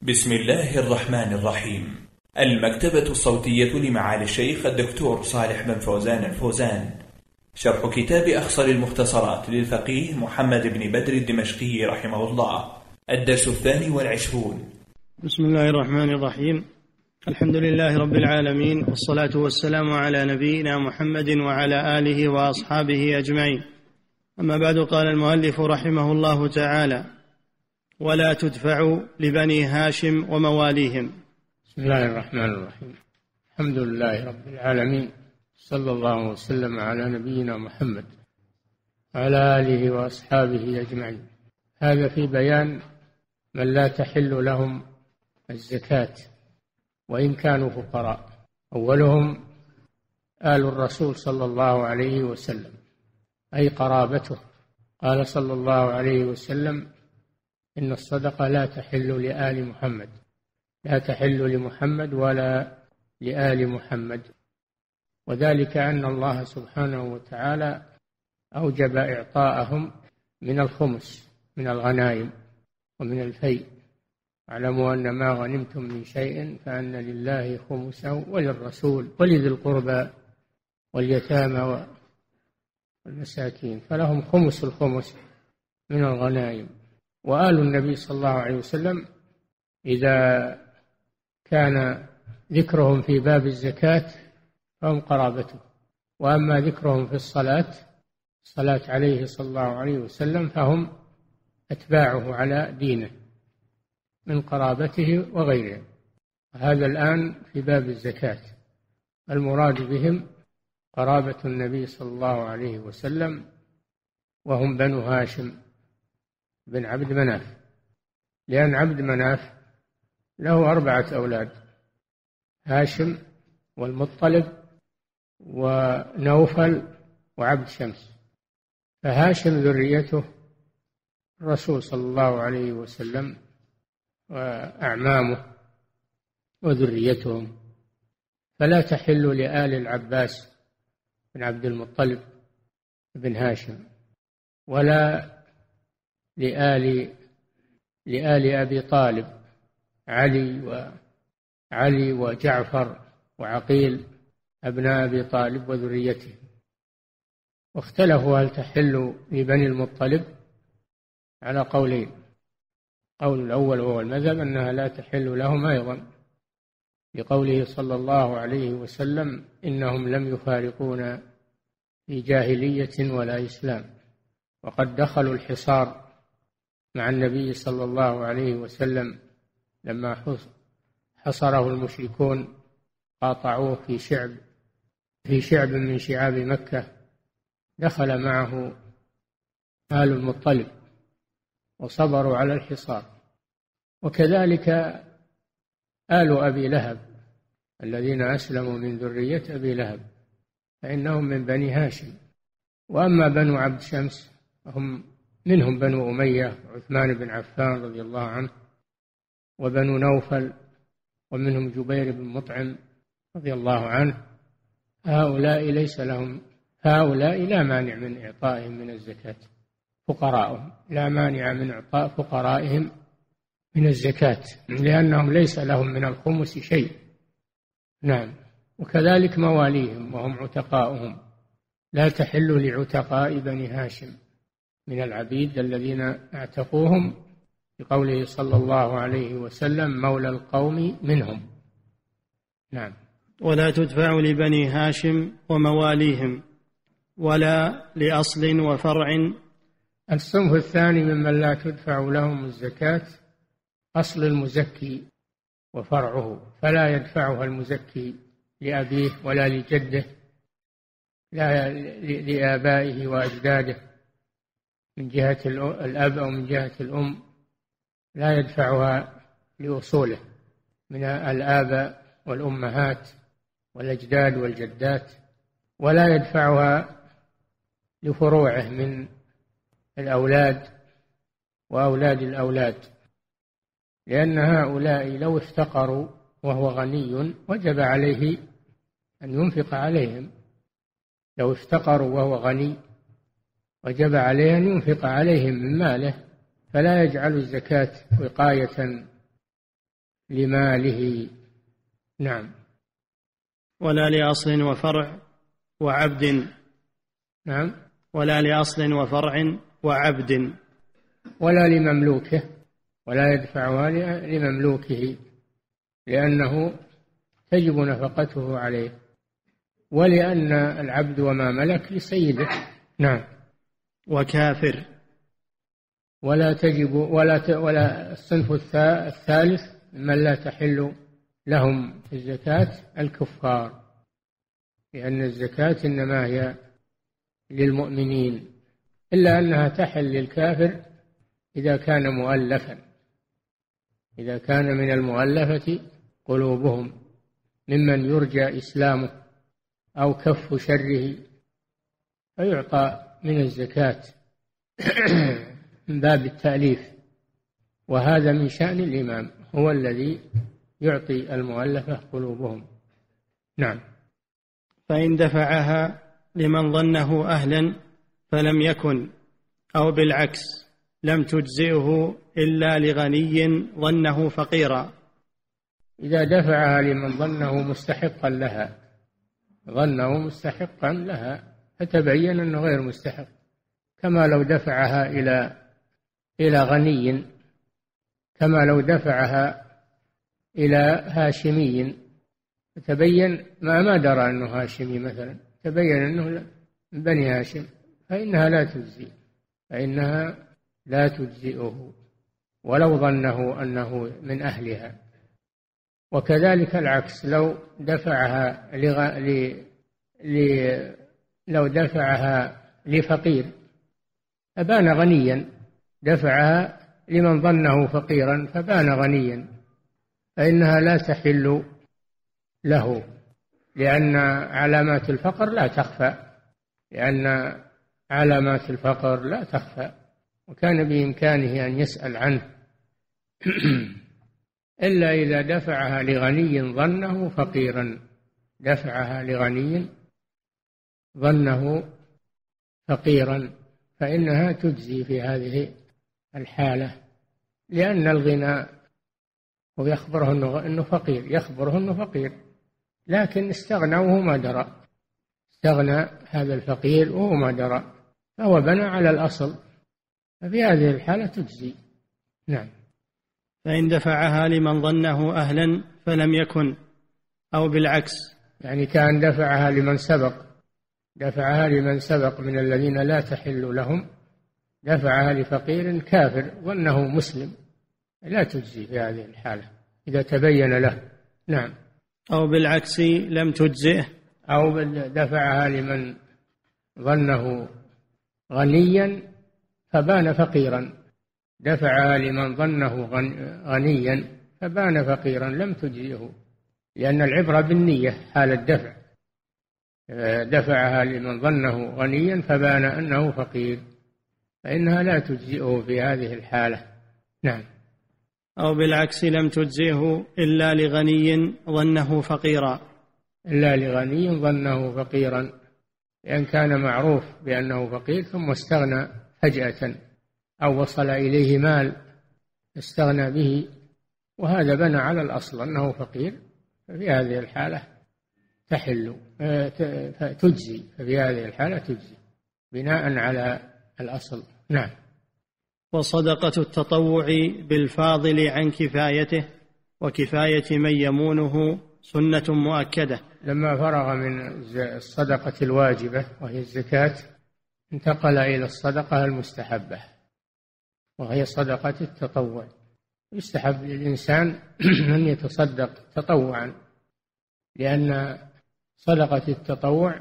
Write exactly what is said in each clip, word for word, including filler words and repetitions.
بسم الله الرحمن الرحيم. المكتبة الصوتية لمعالي الشيخ الدكتور صالح بن فوزان الفوزان، شرح كتاب أخصر المختصرات للفقيه محمد بن بدر الدمشقي رحمه الله، الدرس الثاني والعشرون. بسم الله الرحمن الرحيم. الحمد لله رب العالمين، والصلاة والسلام على نبينا محمد وعلى آله وأصحابه أجمعين. أما بعد، قال المؤلف رحمه الله تعالى: ولا تدفع لبني هاشم ومواليهم. بسم الله الرحمن الرحيم. الحمد لله رب العالمين، صلى الله وسلم على نبينا محمد وعلى آله وأصحابه أجمعين. هذا في بيان من لا تحل لهم الزكاة وإن كانوا فقراء. أولهم آل الرسول صلى الله عليه وسلم، أي قرابته. قال صلى الله عليه وسلم: إن الصدقة لا تحل لآل محمد، لا تحل لمحمد ولا لآل محمد. وذلك أن الله سبحانه وتعالى أوجب إعطاءهم من الخمس من الغنائم ومن الفيء. اعلموا أن ما غنمتم من شيء فأن لله خمسه وللرسول ولذي القربى واليتامى والمساكين، فلهم خمس الخمس من الغنائم. وآل النبي صلى الله عليه وسلم إذا كان ذكرهم في باب الزكاة فهم قرابته، وأما ذكرهم في الصلاة الصلاة عليه صلى الله عليه وسلم فهم أتباعه على دينه من قرابته وغيرهم. هذا الآن في باب الزكاة، المراد بهم قرابة النبي صلى الله عليه وسلم، وهم بنو هاشم بن عبد مناف، لأن عبد مناف له أربعة أولاد: هاشم والمطلب ونوفل وعبد شمس. فهاشم ذريته الرسول صلى الله عليه وسلم وأعمامه وذريتهم، فلا تحل لآل العباس بن عبد المطلب بن هاشم، ولا لآل لآل أبي طالب، علي وعلي وجعفر وعقيل أبناء أبي طالب وذريته. واختلفوا هل تحل لبني المطلب على قولين: قول الأول وهو المذهب أنها لا تحل لهم أيضا، لقوله صلى الله عليه وسلم: إنهم لم يفارقون في جاهلية ولا إسلام، وقد دخلوا الحصار مع النبي صلى الله عليه وسلم لما حصره المشركون، قاطعوه في شعب في شعب من شعاب مكة. دخل معه آل المطلب وصبروا على الحصار. وكذلك آل أبي لهب الذين أسلموا من ذرية أبي لهب فإنهم من بني هاشم. وأما بنو عبد شمس هم منهم بنو أمية عثمان بن عفان رضي الله عنه، وبنو نوفل، ومنهم جبير بن مطعم رضي الله عنه. هؤلاء ليس لهم هؤلاء لا مانع من إعطائهم من الزكاة، فقراءهم لا مانع من إعطاء فقرائهم من الزكاة، لأنهم ليس لهم من الخمس شيء. نعم. وكذلك مواليهم وهم عتقاؤهم، لا تحل لعتقاء بني هاشم من العبيد الذين اعتقوهم، بقوله صلى الله عليه وسلم: مولى القوم منهم. نعم. ولا تدفع لبني هاشم ومواليهم، ولا لأصل وفرع. الصنف الثاني ممن لا تدفع لهم الزكاة أصل المزكي وفرعه، فلا يدفعها المزكي لأبيه ولا لجده، لا لآبائه وأجداده من جهة الأب أو من جهة الأم، لا يدفعها لأصوله من الآباء والأمهات والأجداد والجدات، ولا يدفعها لفروعه من الأولاد وأولاد الأولاد، لأن هؤلاء لو افتقروا وهو غني وجب عليه أن ينفق عليهم. لو افتقروا وهو غني وجب عليه أن ينفق عليهم من ماله، فلا يجعل الزكاة وقاية لماله. نعم. ولا لأصل وفرع وعبد. نعم. ولا لأصل وفرع وعبد. ولا لمملوكه، ولا يدفعها لمملوكه لأنه تجب نفقته عليه، ولأن العبد وما ملك لسيده. نعم. وكافر. ولا تجب ولا ولا الصنف الثالث من لا تحل لهم الزكاة الكفار، لأن الزكاة إنما هي للمؤمنين، إلا أنها تحل للكافر إذا كان مؤلفا، إذا كان من المؤلفة قلوبهم ممن يرجى إسلامه أو كف شره فيعطى من الزكاة من باب التأليف، وهذا من شأن الإمام، هو الذي يعطي المؤلفة قلوبهم. نعم. فإن دفعها لمن ظنه أهلا فلم يكن، أو بالعكس لم تجزئه إلا لغني ظنه فقيرا. إذا دفعها لمن ظنه مستحقا لها، ظنه مستحقا لها فتبين أنه غير مستحق، كما لو دفعها إلى إلى غني، كما لو دفعها إلى هاشمي فتبين ما ما درى أنه هاشمي مثلا، تبين أنه من بني هاشم، فإنها لا تجزي، فإنها لا تجزئه ولو ظنه أنه من أهلها. وكذلك العكس، لو دفعها لغ... ل... ل... لو دفعها لفقير فبان غنيا، دفعها لمن ظنه فقيرا فبان غنيا، فإنها لا تحل له، لأن علامات الفقر لا تخفى، لأن علامات الفقر لا تخفى، وكان بإمكانه أن يسأل عنه إلا إذا دفعها لغني ظنه فقيرا، دفعها لغني ظنه فقيرا فإنها تجزي في هذه الحالة، لأن الغنى ويخبره أنه فقير، يخبره أنه فقير، لكن استغنى وهو ما درى، استغنى هذا الفقير وهو ما درى، فهو بنى على الأصل، ففي هذه الحالة تجزي. نعم. فإن دفعها لمن ظنه أهلا فلم يكن، أو بالعكس، يعني كان دفعها لمن سبق، دفعها لمن سبق من الذين لا تحل لهم، دفعها لفقير كافر ظنه مسلم، لا تجزي في هذه الحالة إذا تبين له. نعم. أو بالعكس لم تجزئه، أو دفعها لمن ظنه غنيا فبان فقيرا، دفعها لمن ظنه غنيا فبان فقيرا لم تجزئه، لأن العبرة بالنية حال الدفع، دفعها لمن ظنه غنيا فبان أنه فقير فإنها لا تجزئه في هذه الحالة. نعم. أو بالعكس لم تجزئه إلا لغني ظنه فقيرا، إلا لغني ظنه فقيرا، لأن كان معروف بأنه فقير ثم استغنى فجأة أو وصل إليه مال استغنى به، وهذا بنى على الأصل أنه فقير، ففي هذه الحالة تحل تجزي، ففي هذه الحالة تجزي بناء على الأصل. نعم. وصدقة التطوع بالفاضل عن كفايته وكفاية من يمونه سنة مؤكدة. لما فرغ من الصدقة الواجبة وهي الزكاة انتقل إلى الصدقة المستحبة وهي صدقة التطوع. يستحب للإنسان أن يتصدق تطوعا، لأن صدقة التطوع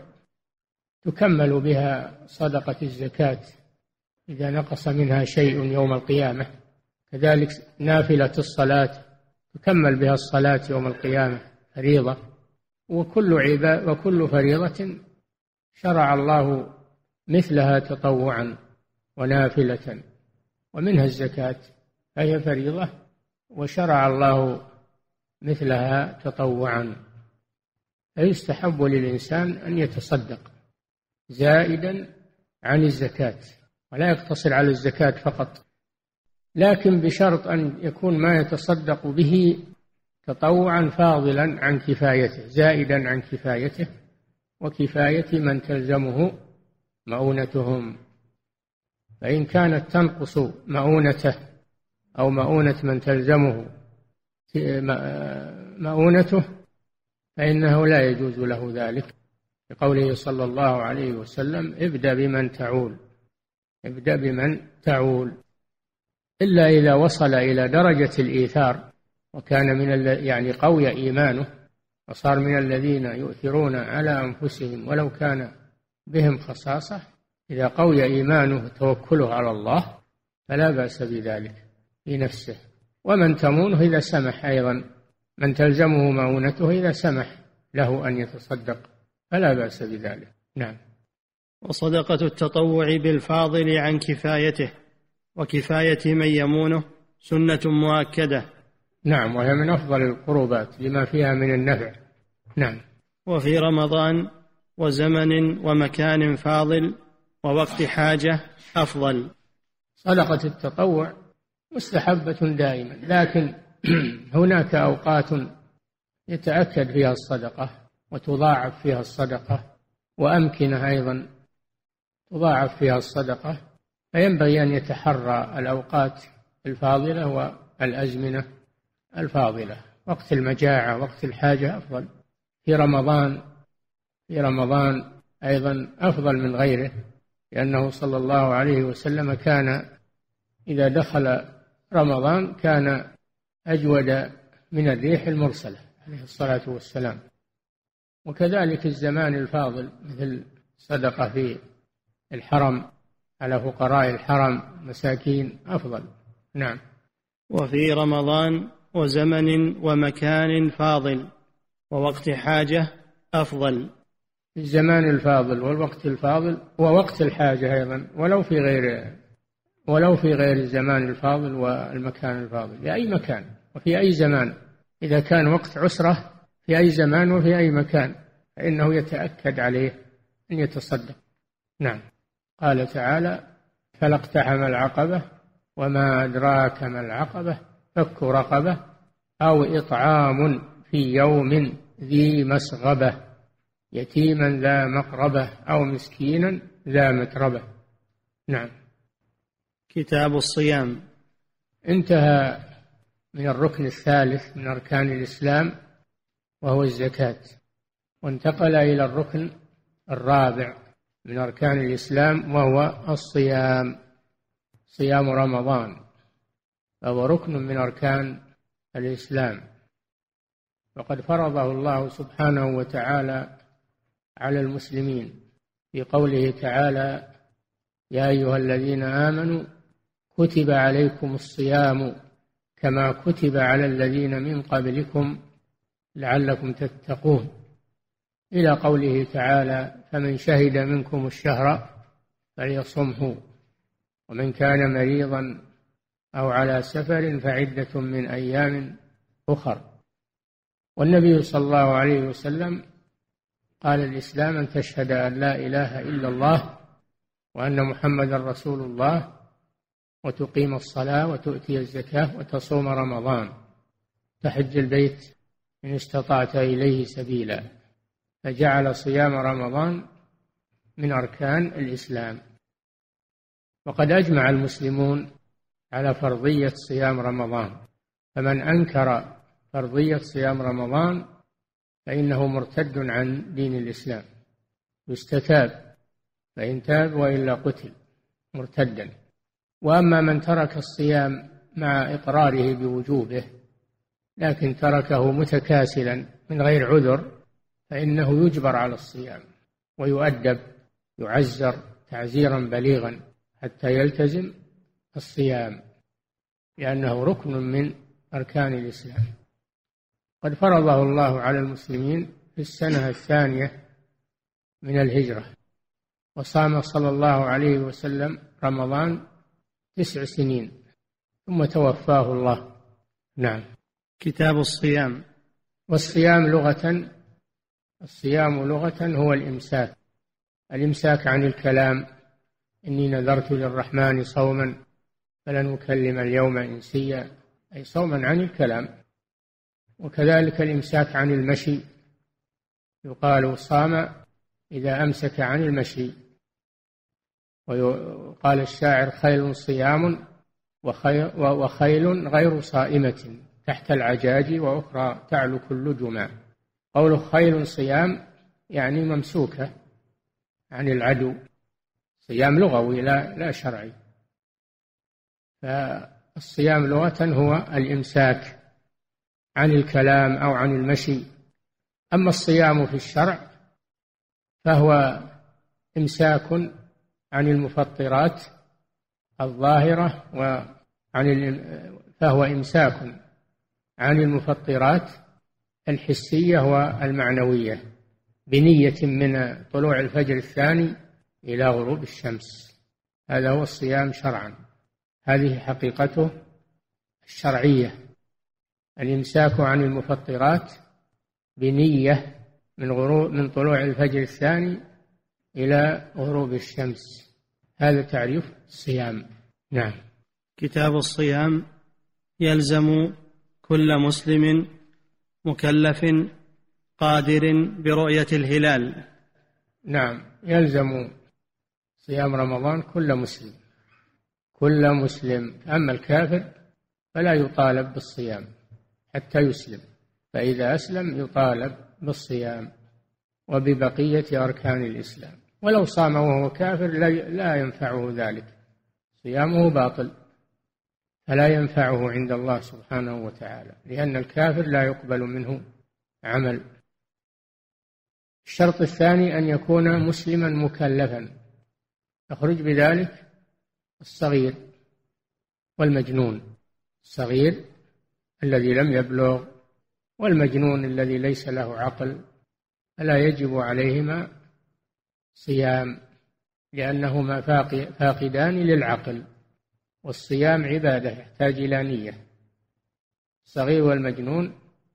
تكمل بها صدقة الزكاة إذا نقص منها شيء يوم القيامة، كذلك نافلة الصلاة تكمل بها الصلاة يوم القيامة فريضة، وكل عباد وكل فريضة شرع الله مثلها تطوعا ونافلة، ومنها الزكاة فهي فريضة وشرع الله مثلها تطوعا، فيستحب للإنسان أن يتصدق زائدا عن الزكاة، ولا يقتصر على الزكاة فقط، لكن بشرط أن يكون ما يتصدق به تطوعا فاضلا عن كفايته، زائدا عن كفايته وكفاية من تلزمه مؤونتهم. فإن كانت تنقص مؤونته أو مؤونة من تلزمه مؤونته فإنه لا يجوز له ذلك، لقوله صلى الله عليه وسلم: ابدأ بمن تعول، ابدأ بمن تعول، إلا إذا وصل إلى درجة الإيثار وكان من يعني قوي إيمانه وصار من الذين يؤثرون على أنفسهم ولو كان بهم خصاصة. إذا قوي إيمانه وتوكله على الله فلا بأس بذلك في نفسه. ومن تمونه إذا سمح، أيضا من تلزمه مؤونته إذا سمح له أن يتصدق فلا بأس بذلك. نعم. وصدقة التطوع بالفاضل عن كفايته وكفاية من يمونه سنة مؤكدة. نعم، وهي من أفضل القربات لما فيها من النفع. نعم. وفي رمضان وزمن ومكان فاضل ووقت حاجة أفضل. صدقة التطوع مستحبة دائما، لكن هناك أوقات يتأكد فيها الصدقة وتضاعف فيها الصدقة، وأمكنة أيضا تضاعف فيها الصدقة، فينبغي أن يتحرى الأوقات الفاضلة والأزمنة الفاضلة. وقت المجاعة وقت الحاجة أفضل. في رمضان في رمضان أيضا أفضل من غيره، لأنه صلى الله عليه وسلم كان إذا دخل رمضان كان أجود من الريح المرسلة عليه الصلاة والسلام. وكذلك الزمان الفاضل مثل صدقة في الحرم على فقراء الحرم مساكين أفضل. نعم. وفي رمضان وزمن ومكان فاضل ووقت حاجة أفضل. الزمان الفاضل والوقت الفاضل ووقت الحاجة أيضا، ولو في غير ولو في غير الزمان الفاضل والمكان الفاضل، في أي مكان وفي أي زمان. إذا كان وقت عسرة في أي زمان وفي أي مكان فإنه يتأكد عليه أن يتصدق. نعم. قال تعالى: فلا اقتحم العقبة وما أدراك ما العقبة فك رقبة أو إطعام في يوم ذي مسغبة يتيما ذا مقربة أو مسكينا ذا متربة. نعم. كتاب الصيام. انتهى من الركن الثالث من أركان الإسلام وهو الزكاة، وانتقل إلى الركن الرابع من أركان الإسلام وهو الصيام، صيام رمضان، فهو ركن من أركان الإسلام، وقد فرضه الله سبحانه وتعالى على المسلمين في قوله تعالى: يا أيها الذين آمنوا كتب عليكم الصيام كما كتب على الذين من قبلكم لعلكم تتقون، إلى قوله تعالى: فمن شهد منكم الشهر فليصمه ومن كان مريضا أو على سفر فعدة من أيام أخر. والنبي صلى الله عليه وسلم قال: الإسلام أن تشهد أن لا إله إلا الله وأن محمد رسول الله وتقيم الصلاة وتؤتي الزكاة وتصوم رمضان تحج البيت إن استطعت إليه سبيلا، فجعل صيام رمضان من أركان الإسلام. وقد أجمع المسلمون على فرضية صيام رمضان، فمن أنكر فرضية صيام رمضان فإنه مرتد عن دين الإسلام، يستتاب، فإن تاب وإلا قتل مرتدا. وأما من ترك الصيام مع إقراره بوجوبه لكن تركه متكاسلا من غير عذر فإنه يجبر على الصيام ويؤدب، يعزر تعزيرا بليغا حتى يلتزم الصيام، لأنه ركن من أركان الإسلام. قد فرضه الله على المسلمين في السنة الثانية من الهجرة، وصام صلى الله عليه وسلم رمضان تسع سنين ثم توفاه الله. نعم. كتاب الصيام. والصيام لغة الصيام لغة هو الإمساك، الإمساك عن الكلام. إني نذرت للرحمن صوما فلن أكلم اليوم إنسيا، أي صوما عن الكلام. وكذلك الإمساك عن المشي، يقال صام إذا أمسك عن المشي. وقال الشاعر: خيل صيام وخيل غير صائمة تحت العجاج وأخرى تعلو كل جمع. قوله خيل صيام يعني ممسوكة عن العدو، صيام لغوي لا, لا شرعي. فالصيام لغة هو الإمساك عن الكلام أو عن المشي. أما الصيام في الشرع فهو إمساك عن المفطرات الظاهرة وعن فهو إمساك عن المفطرات الحسية والمعنوية بنية من طلوع الفجر الثاني إلى غروب الشمس. هذا هو الصيام شرعا، هذه حقيقته الشرعية، الإمساك عن المفطرات بنية من غروب من طلوع الفجر الثاني إلى غروب الشمس. هذا تعريف الصيام. نعم. كتاب الصيام: يلزم كل مسلم مكلف قادر برؤية الهلال. نعم، يلزم صيام رمضان كل مسلم، كل مسلم. أما الكافر فلا يطالب بالصيام حتى يسلم، فإذا أسلم يطالب بالصيام وببقية أركان الإسلام. ولو صام وهو كافر لا ينفعه ذلك، صيامه باطل، فلا ينفعه عند الله سبحانه وتعالى، لأن الكافر لا يقبل منه عمل. الشرط الثاني أن يكون مسلما مكلفا، يخرج بذلك الصغير والمجنون، الصغير الذي لم يبلغ والمجنون الذي ليس له عقل، فلا يجب عليهما صيام لأنهما فاقدان للعقل، والصيام عبادة يحتاج إلى نية. الصغير والمجنون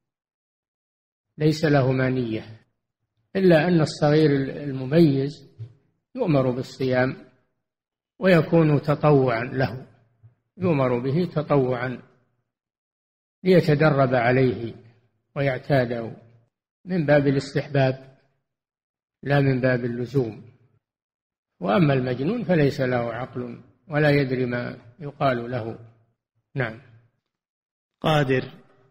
ليس لهما نية، إلا أن الصغير المميز يؤمر بالصيام ويكون تطوعا له، يؤمر به تطوعا ليتدرب عليه ويعتاده من باب الاستحباب لا من باب اللزوم. وأما المجنون فليس له عقل ولا يدري ما يقال له. نعم. قادر: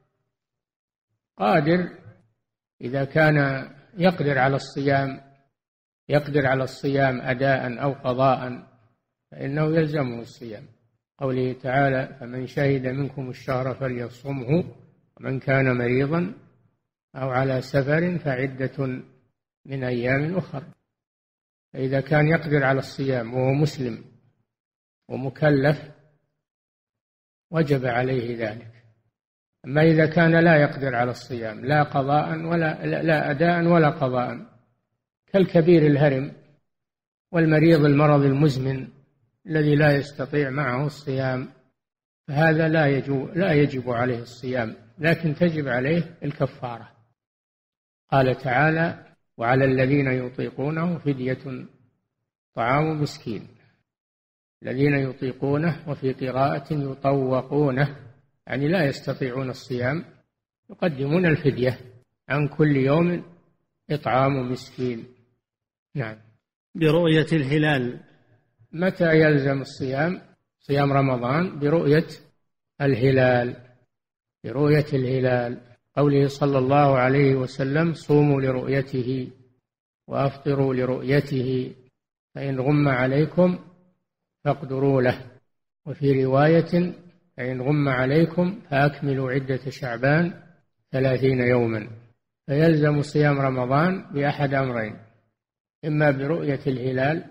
قادر إذا كان يقدر على الصيام، يقدر على الصيام أداء أو قضاء، فإنه يلزمه الصيام. قوله تعالى: فمن شهد منكم الشهر فليصمه ومن كان مريضا أو على سفر فعدة من أيام أخر. فإذا كان يقدر على الصيام وهو مسلم ومكلف وجب عليه ذلك. أما إذا كان لا يقدر على الصيام لا قضاء ولا لا أداء ولا قضاء، كالكبير الهرم والمريض المرض المزمن الذي لا يستطيع معه الصيام، فهذا لا يجب لا يجب عليه الصيام، لكن تجب عليه الكفارة. قال تعالى: وعلى الذين يطيقونه فدية طعام مسكين. الذين يطيقونه، وفي قراءة يطوقونه، يعني لا يستطيعون الصيام، يقدمون الفدية عن كل يوم إطعام مسكين. نعم. برؤية الهلال: متى يلزم الصيام؟ صيام رمضان برؤية الهلال، برؤية الهلال. قوله صلى الله عليه وسلم: صوموا لرؤيته وأفطروا لرؤيته فإن غم عليكم فاقدروا له. وفي رواية: فإن غم عليكم فأكملوا عدة شعبان ثلاثين يوما. فيلزم صيام رمضان بأحد أمرين: إما برؤية الهلال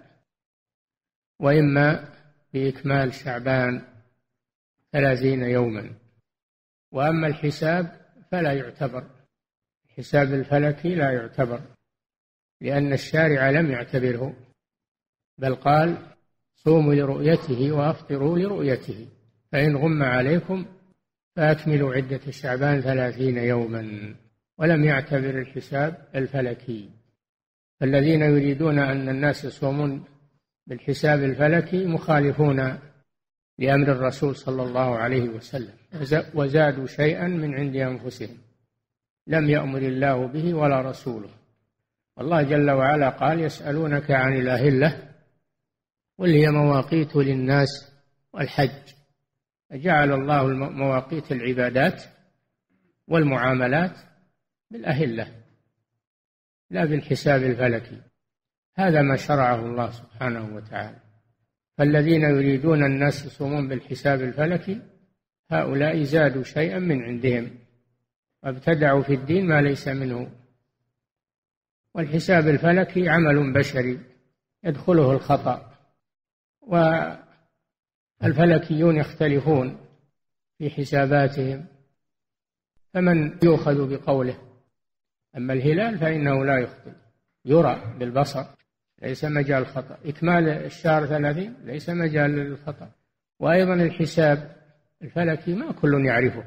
وإما بإكمال شعبان ثلاثين يوما. وأما الحساب فلا يعتبر، الحساب الفلكي لا يعتبر، لأن الشارع لم يعتبره، بل قال: صوموا لرؤيته وأفطروا لرؤيته فإن غم عليكم فأكملوا عدة شعبان ثلاثين يوما، ولم يعتبر الحساب الفلكي. فالذين يريدون أن الناس يصومون بالحساب الفلكي مخالفون لأمر الرسول صلى الله عليه وسلم، وزادوا شيئا من عند أنفسهم. لم يأمر الله به ولا رسوله. والله جل وعلا قال: يسألونك عن الأهلة قل هي مواقيت للناس والحج. جعل الله مواقيت العبادات والمعاملات بالأهلة لا بالحساب الفلكي. هذا ما شرعه الله سبحانه وتعالى. فالذين يريدون الناس يصومون بالحساب الفلكي هؤلاء زادوا شيئا من عندهم وابتدعوا في الدين ما ليس منه. والحساب الفلكي عمل بشري يدخله الخطأ، والفلكيون يختلفون في حساباتهم، فمن يؤخذ بقوله. أما الهلال فإنه لا يخطئ، يرى بالبصر، ليس مجال خطأ. إكمال الشهر ثلاثين ليس مجال للخطأ. وأيضا الحساب الفلكي ما كل يعرفه.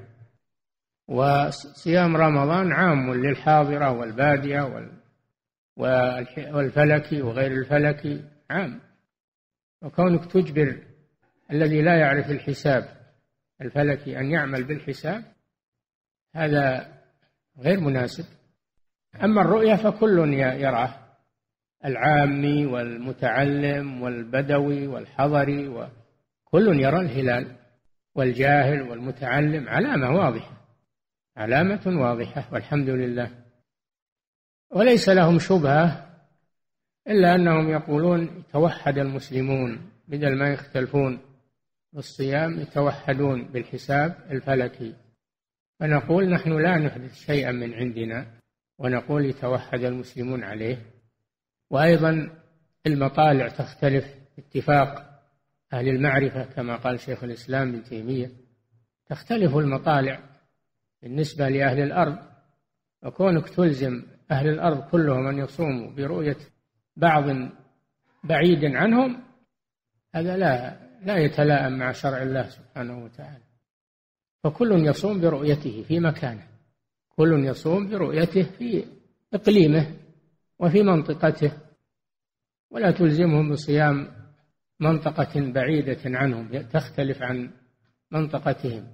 وصيام رمضان عام للحاضرة والبادية والفلكي وغير الفلكي عام. وكونك تجبر الذي لا يعرف الحساب الفلكي أن يعمل بالحساب هذا غير مناسب. أما الرؤية فكل يراه، العامي والمتعلم والبدوي والحضري، وكل يرى الهلال، والجاهل والمتعلم. علامة واضحة، علامة واضحة والحمد لله. وليس لهم شبهة إلا أنهم يقولون يتوحد المسلمون، بدل ما يختلفون بالصيام يتوحدون بالحساب الفلكي. فنقول نحن لا نحدث شيئا من عندنا، ونقول يتوحد المسلمون عليه. وأيضا المطالع تختلف اتفاق أهل المعرفة، كما قال شيخ الإسلام ابن تيمية، تختلف المطالع بالنسبة لأهل الأرض. وكونك تلزم أهل الأرض كلهم أن يصوموا برؤية بعض بعيد عنهم هذا لا لا يتلائم مع شرع الله سبحانه وتعالى. فكل يصوم برؤيته في مكانه، كل يصوم برؤيته في إقليمه وفي منطقته، ولا تلزمهم بصيام منطقة بعيدة عنهم تختلف عن منطقتهم.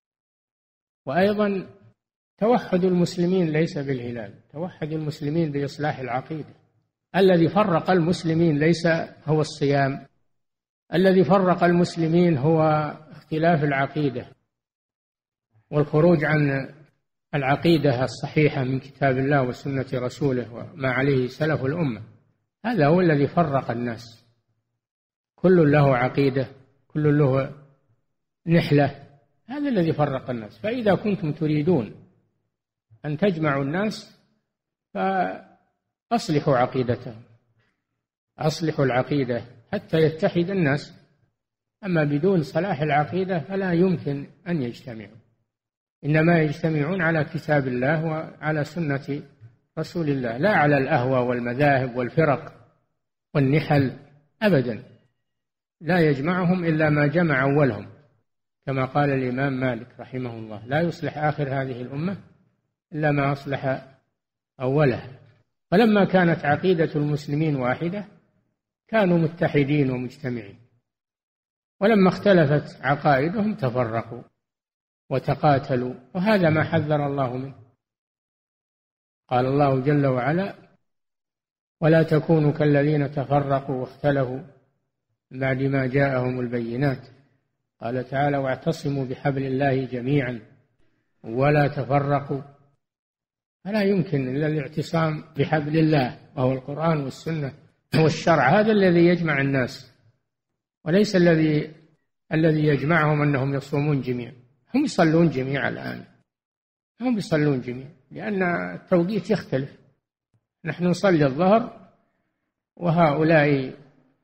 وأيضا توحد المسلمين ليس بالهلال، توحد المسلمين بإصلاح العقيدة. الذي فرق المسلمين ليس هو الصيام، الذي فرق المسلمين هو اختلاف العقيدة والخروج عن العقيدة الصحيحة من كتاب الله وسنة رسوله وما عليه سلف الأمة. هذا هو الذي فرق الناس. كل له عقيدة، كل له نحلة، هذا الذي فرق الناس. فإذا كنتم تريدون أن تجمعوا الناس فأصلحوا عقيدتهم، أصلحوا العقيدة حتى يتحد الناس. أما بدون صلاح العقيدة فلا يمكن أن يجتمعوا، إنما يجتمعون على كتاب الله وعلى سنة رسول الله، لا على الأهوى والمذاهب والفرق والنحل أبدا. لا يجمعهم إلا ما جمع أولهم، كما قال الإمام مالك رحمه الله: لا يصلح آخر هذه الأمة إلا ما أصلح أولها. فلما كانت عقيدة المسلمين واحدة كانوا متحدين ومجتمعين، ولما اختلفت عقائدهم تفرقوا وتقاتلوا، وهذا ما حذر الله منه. قال الله جل وعلا: ولا تكونوا كالذين تفرقوا واختلفوا بعد ما جاءهم البينات. قال تعالى: واعتصموا بحبل الله جميعا ولا تفرقوا. فلا يمكن إلا الاعتصام بحبل الله وهو القرآن والسنة والشرع، هذا الذي يجمع الناس، وليس الذي الذي يجمعهم أنهم يصومون جميعا. هم يصلون جميعا الآن، هم يصلون جميعا، لأن التوقيت يختلف. نحن نصلي الظهر وهؤلاء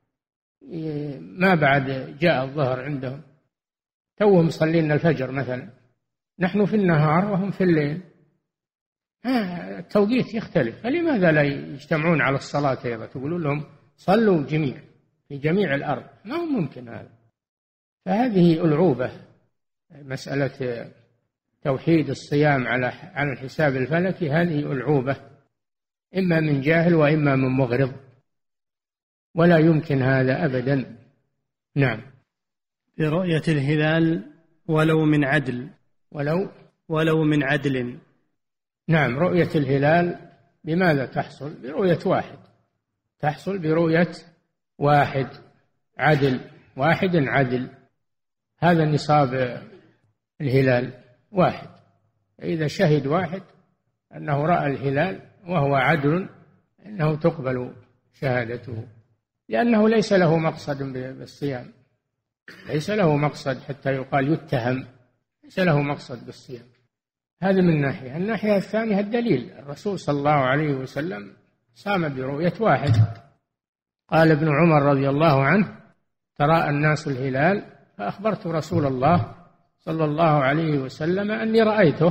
ما بعد جاء الظهر عندهم، توهم مصلين الفجر مثلا، نحن في النهار وهم في الليل، التوقيت يختلف. فلماذا لا يجتمعون على الصلاة أيضا؟ تقولون لهم صلوا جميع في جميع الأرض، ما هو ممكن هذا. فهذه ألعوبة، مسألة توحيد الصيام على على الحساب الفلكي، هذه ألعوبة إما من جاهل وإما من مغرض، ولا يمكن هذا أبدا. نعم. برؤية الهلال ولو من عدل، ولو ولو من عدل نعم، رؤية الهلال بماذا تحصل؟ برؤية واحد، تحصل برؤية واحد عدل، واحد عدل، هذا نصاب الهلال واحد. إذا شهد واحد أنه رأى الهلال وهو عدل إنه تقبل شهادته، لأنه ليس له مقصد بالصيام، ليس له مقصد حتى يقال يتهم، ليس له مقصد بالصيام. هذا من ناحية. الناحية الثانية الدليل، الرسول صلى الله عليه وسلم صام برؤية واحد. قال ابن عمر رضي الله عنه: تراءى الناس الهلال فأخبرت رسول الله صلى الله عليه وسلم أني رأيته،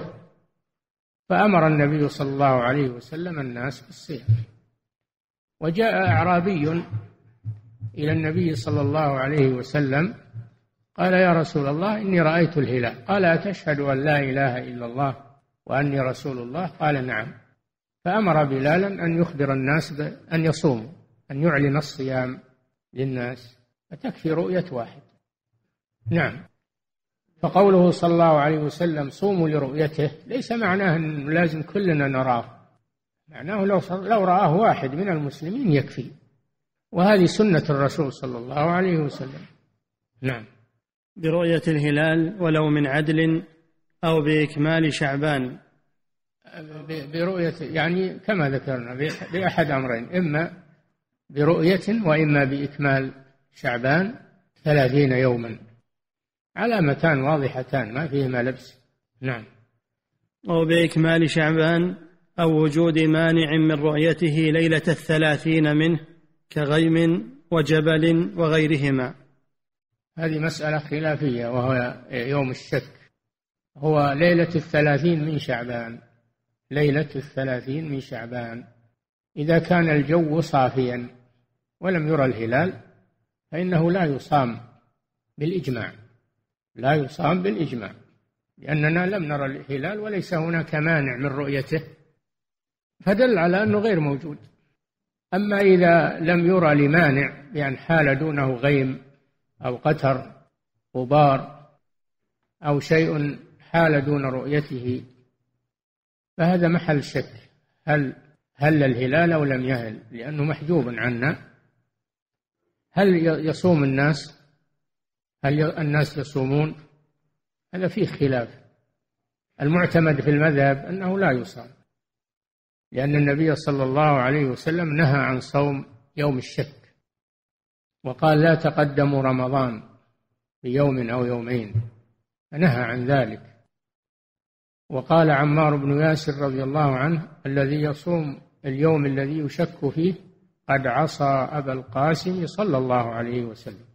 فأمر النبي صلى الله عليه وسلم الناس بالصيام. وجاء أعرابي إلى النبي صلى الله عليه وسلم قال: يا رسول الله إني رأيت الهلال. قال: أتشهد أن لا إله إلا الله وأني رسول الله؟ قال: نعم. فأمر بلالا أن يخبر الناس أن يصوموا، أن يعلن الصيام للناس، فتكفي رؤية واحد. نعم. فقوله صلى الله عليه وسلم صوموا لرؤيته ليس معناه أن لازم كلنا نراه، معناه لو لو رآه واحد من المسلمين يكفي، وهذه سنة الرسول صلى الله عليه وسلم. نعم. برؤية الهلال ولو من عدل أو بإكمال شعبان. برؤية يعني كما ذكرنا بأحد أمرين، إما برؤية وإما بإكمال شعبان ثلاثين يوما، علامتان واضحتان ما فيهما لبس. نعم. أو بإكمال شعبان أو وجود مانع من رؤيته ليلة الثلاثين منه كغيم وجبل وغيرهما. هذه مسألة خلافية، وهو يوم الشك، هو ليلة الثلاثين من شعبان، ليلة الثلاثين من شعبان. إذا كان الجو صافيا ولم يرى الهلال فإنه لا يصام بالإجماع، لا يصام بالإجماع، لأننا لم نرى الهلال وليس هناك مانع من رؤيته، فدل على أنه غير موجود. أما إذا لم يرى لمانع بأن حال دونه غيم أو قتر غبار أو شيء حال دون رؤيته، فهذا محل شك، هل هل الهلال أو لم يهل، لأنه محجوب عنا. هل يصوم الناس؟ هل الناس يصومون؟ هذا فيه خلاف. المعتمد في المذهب أنه لا يصام، لأن النبي صلى الله عليه وسلم نهى عن صوم يوم الشك، وقال: لا تقدموا رمضان بيوم أو يومين، فنهى عن ذلك. وقال عمار بن ياسر رضي الله عنه: الذي يصوم اليوم الذي يشك فيه قد عصى أبا القاسم صلى الله عليه وسلم.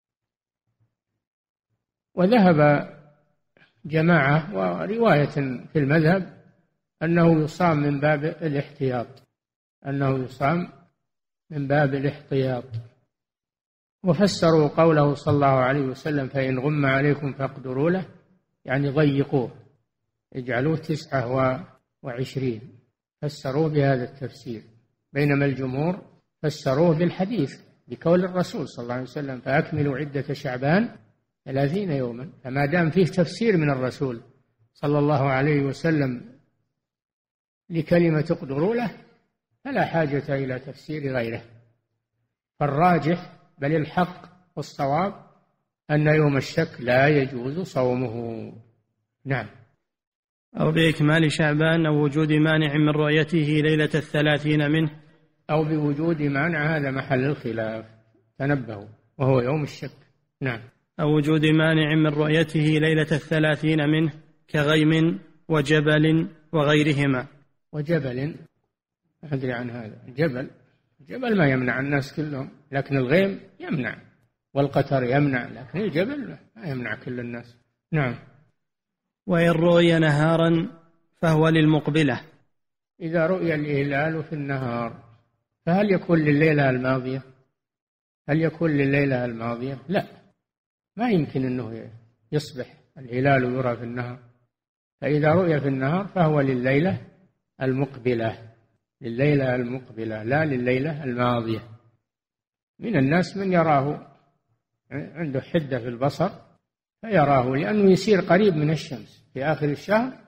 وذهب جماعة ورواية في المذهب أنه يصام من باب الاحتياط، أنه يصام من باب الاحتياط، وفسروا قوله صلى الله عليه وسلم: فإن غم عليكم فاقدروا له، يعني ضيقوه، اجعلوه تسعة وعشرين، فسروه بهذا التفسير، بينما الجمهور فسروه بالحديث بقول الرسول صلى الله عليه وسلم: فأكملوا عدة شعبان ثلاثين يوما. فما دام فيه تفسير من الرسول صلى الله عليه وسلم لكلمة اقدروا له فلا حاجة إلى تفسير غيره. فالراجح بل الحق والصواب أن يوم الشك لا يجوز صومه. نعم. أو بإكمال شعبان أو وجود مانع من رؤيته ليلة الثلاثين منه، أو بوجود مانع، هذا محل الخلاف، تنبهوا، وهو يوم الشك. نعم. أو وجود مانع من رؤيته ليلة الثلاثين منه كغيم وجبل وغيرهما. وجبل أدري عن هذا، جبل جبل ما يمنع الناس كلهم، لكن الغيم يمنع، والقتر يمنع، لكن الجبل ما يمنع كل الناس. نعم. وإن رؤي نهارا فهو للمقبلة. إذا رؤي الهلال في النهار فهل يكون لليلة الماضية؟ هل يكون لليلة الماضية؟ لا، ما يمكن أنه يصبح الهلال يرى في النهار، فإذا رؤي في النهار فهو لليلة المقبلة، لليلة المقبلة لا لليلة الماضية. من الناس من يراه عنده حدة في البصر فيراه، لأنه يسير قريب من الشمس في آخر الشهر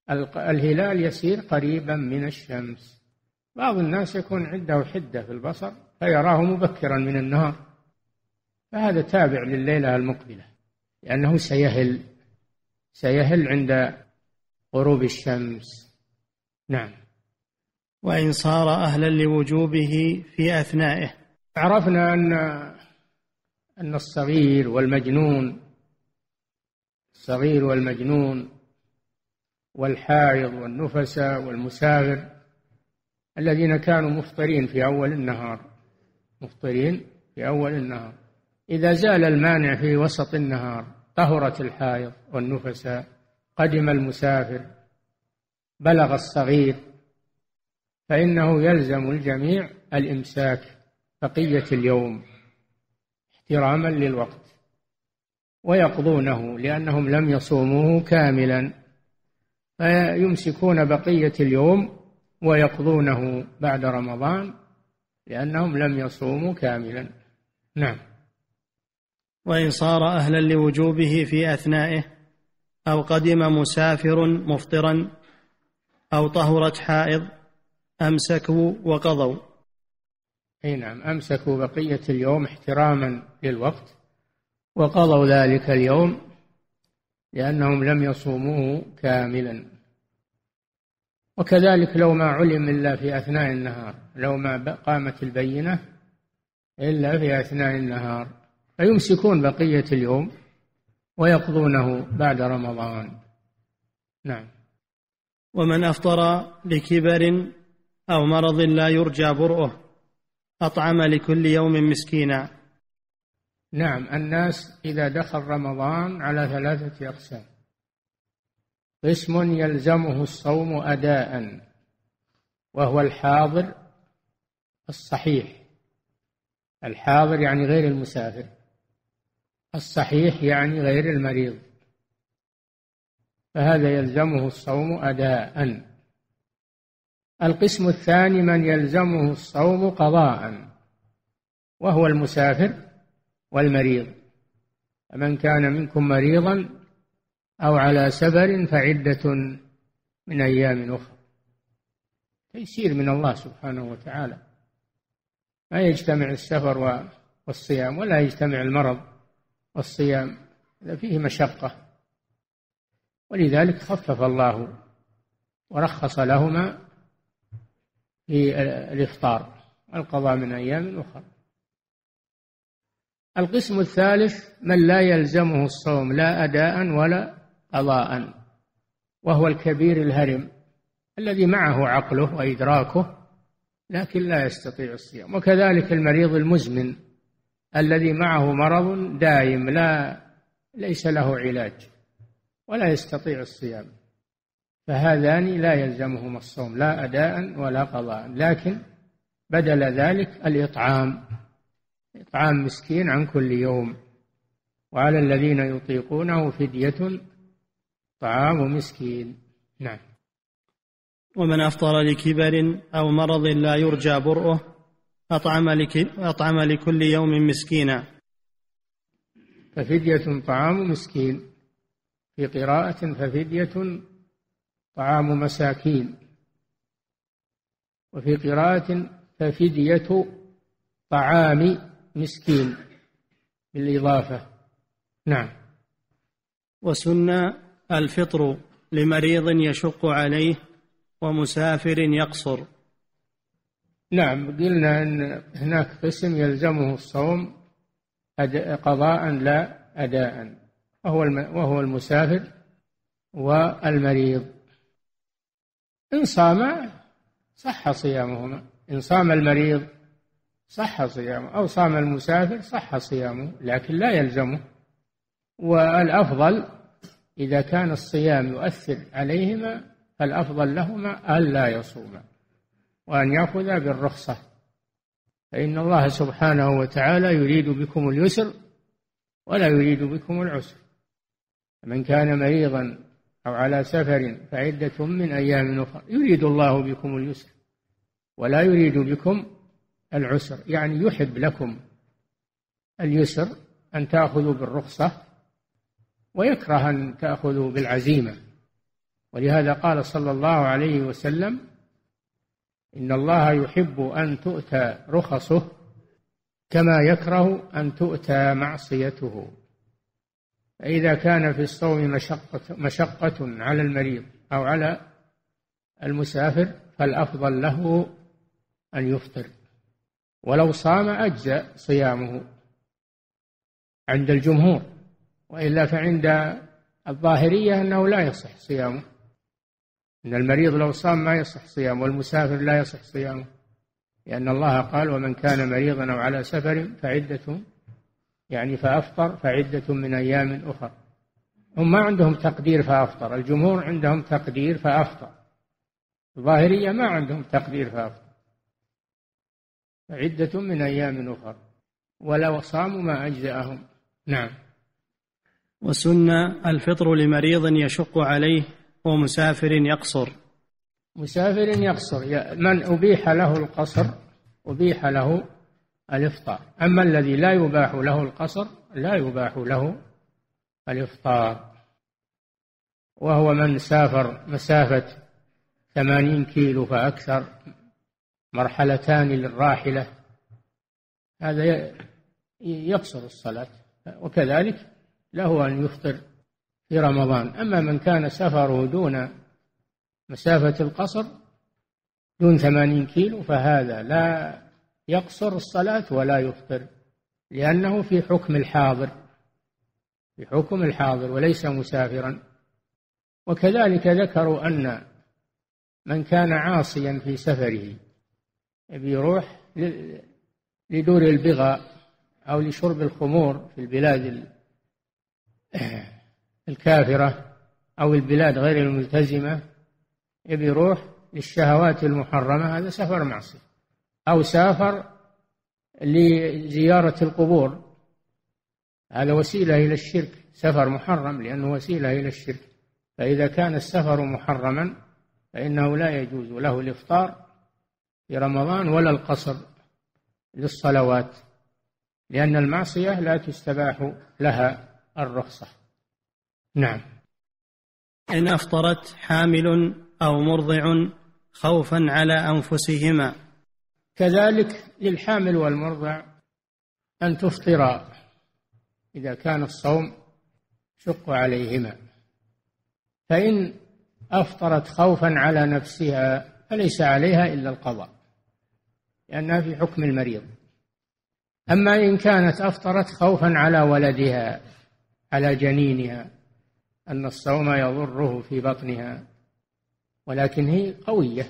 الهلال يسير قريبا من الشمس. بعض الناس يكون عنده حدة في البصر فيراه مبكرا من النهار، فهذا تابع لليلة المقبلة، لأنه سيهل سيهل عند غروب الشمس. نعم. وإن صار أهلا لوجوبه في أثنائه. عرفنا أن أن الصغير والمجنون الصغير والمجنون والحائض والنفساء والمسافر الذين كانوا مفطرين في أول النهار مفطرين في أول النهار إذا زال المانع في وسط النهار، طهرت الحائض والنفساء، قدم المسافر، بلغ الصغير، فإنه يلزم الجميع الإمساك بقية اليوم احتراما للوقت، ويقضونه لأنهم لم يصوموه كاملا، فيمسكون بقية اليوم ويقضونه بعد رمضان لأنهم لم يصوموا كاملا. نعم. وإن صار أهلا لوجوبه في أثنائه أو قدم مسافر مفطرا أو طهرت حائض أمسكوا وقضوا. أي نعم، أمسكوا بقية اليوم احتراما للوقت وقضوا ذلك اليوم لأنهم لم يصوموه كاملا. وكذلك لو ما علم إلا في أثناء النهار، لو ما قامت البينة إلا في أثناء النهار، فيمسكون بقية اليوم ويقضونه بعد رمضان. نعم. ومن أفطر لكبر أو مرض لا يرجى برؤه أطعم لكل يوم مسكينا. نعم، الناس إذا دخل رمضان على ثلاثة أقسام: قسم يلزمه الصوم أداء وهو الحاضر الصحيح، الحاضر يعني غير المسافر، الصحيح يعني غير المريض، فهذا يلزمه الصوم أداء. القسم الثاني من يلزمه الصوم قضاء وهو المسافر والمريض، فمن كان منكم مريضا أو على سفر فعدة من أيام أخرى. تيسير من الله سبحانه وتعالى، ما يجتمع السفر والصيام ولا يجتمع المرض والصيام، هذا فيه مشقة، ولذلك خفف الله ورخص لهما في الإفطار القضاء من أيام أخرى. القسم الثالث من لا يلزمه الصوم لا أداء ولا قضاء، وهو الكبير الهرم الذي معه عقله وإدراكه لكن لا يستطيع الصيام، وكذلك المريض المزمن الذي معه مرض دائم لا ليس له علاج ولا يستطيع الصيام، فهذان لا يلزمهما الصوم لا أداء ولا قضاء، لكن بدل ذلك الإطعام، إطعام مسكين عن كل يوم، وعلى الذين يطيقونه فدية طعام مسكين. نعم. ومن أفطر لكبر أو مرض لا يرجى برؤه أطعم, لك أطعم لكل يوم مسكينا، ففدية طعام مسكين، في قراءة ففدية طعام مساكين، وفي قراءة ففدية طعام مسكين بالإضافة. نعم. وسن الفطر لمريض يشق عليه ومسافر يقصر. نعم، قلنا أن هناك قسم يلزمه الصوم قضاء لا أداء، وهو المسافر والمريض. إن صام صح صيامهما، إن صام المريض صح صيامه، أو صام المسافر صح صيامه، لكن لا يلزمه. والأفضل إذا كان الصيام يؤثر عليهما فالأفضل لهما ألا يصوما وأن يأخذ بالرخصة، فإن الله سبحانه وتعالى يريد بكم اليسر ولا يريد بكم العسر. من كان مريضا أو على سفر فعدة من أيام أخرى، يريد الله بكم اليسر ولا يريد بكم العسر، يعني يحب لكم اليسر أن تأخذوا بالرخصة ويكره أن تأخذوا بالعزيمة. ولهذا قال صلى الله عليه وسلم: إن الله يحب أن تؤتى رخصه كما يكره أن تؤتى معصيته. فإذا كان في الصوم مشقة, مشقة على المريض أو على المسافر فالأفضل له أن يفطر، ولو صام أجزأ صيامه عند الجمهور، وإلا فعند الظاهرية أنه لا يصح صيامه، إن المريض لو صام ما يصح صيامه، والمسافر لا يصح صيامه، لأن الله قال: ومن كان مريضا أو على سفر فعدة يعني فأفطر فعدة من أيام أخر. هم ما عندهم تقدير فأفطر، الجمهور عندهم تقدير فأفطر، الظاهرية ما عندهم تقدير فأفطر، فعدة من أيام أخر، ولو صاموا ما أجزأهم. نعم. وسن الفطر لمريض يشق عليه ومسافر يقصر. مسافر يقصر، من أبيح له القصر أبيح له الإفطار، أما الذي لا يباح له القصر لا يباح له الإفطار، وهو من سافر مسافة ثمانين كيلو فأكثر، مرحلتان للراحلة، هذا يقصر الصلاة، وكذلك له أن يفطر في رمضان. أما من كان سفره دون مسافة القصر دون ثمانين كيلو فهذا لا يقصر الصلاة ولا يفطر، لأنه في حكم الحاضر، في حكم الحاضر وليس مسافرا. وكذلك ذكروا أن من كان عاصيا في سفره يروح لدور البغاء أو لشرب الخمور في البلاد الكافرة أو البلاد غير الملتزمة، يبي يروح للشهوات المحرمة، هذا سفر معصية. أو سافر لزيارة القبور، هذا وسيلة إلى الشرك، سفر محرم لأنه وسيلة إلى الشرك. فإذا كان السفر محرما فإنه لا يجوز له الإفطار في رمضان ولا القصر للصلوات، لأن المعصية لا تستباح لها الرخصة. نعم. إن أفطرت حامل أو مرضع خوفا على أنفسهما. كذلك للحامل والمرضع أن تفطرا إذا كان الصوم شق عليهما، فإن أفطرت خوفا على نفسها فليس عليها إلا القضاء، لأنها في حكم المريض. أما إن كانت أفطرت خوفا على ولدها، على جنينها، أن الصوم يضره في بطنها ولكن هي قوية،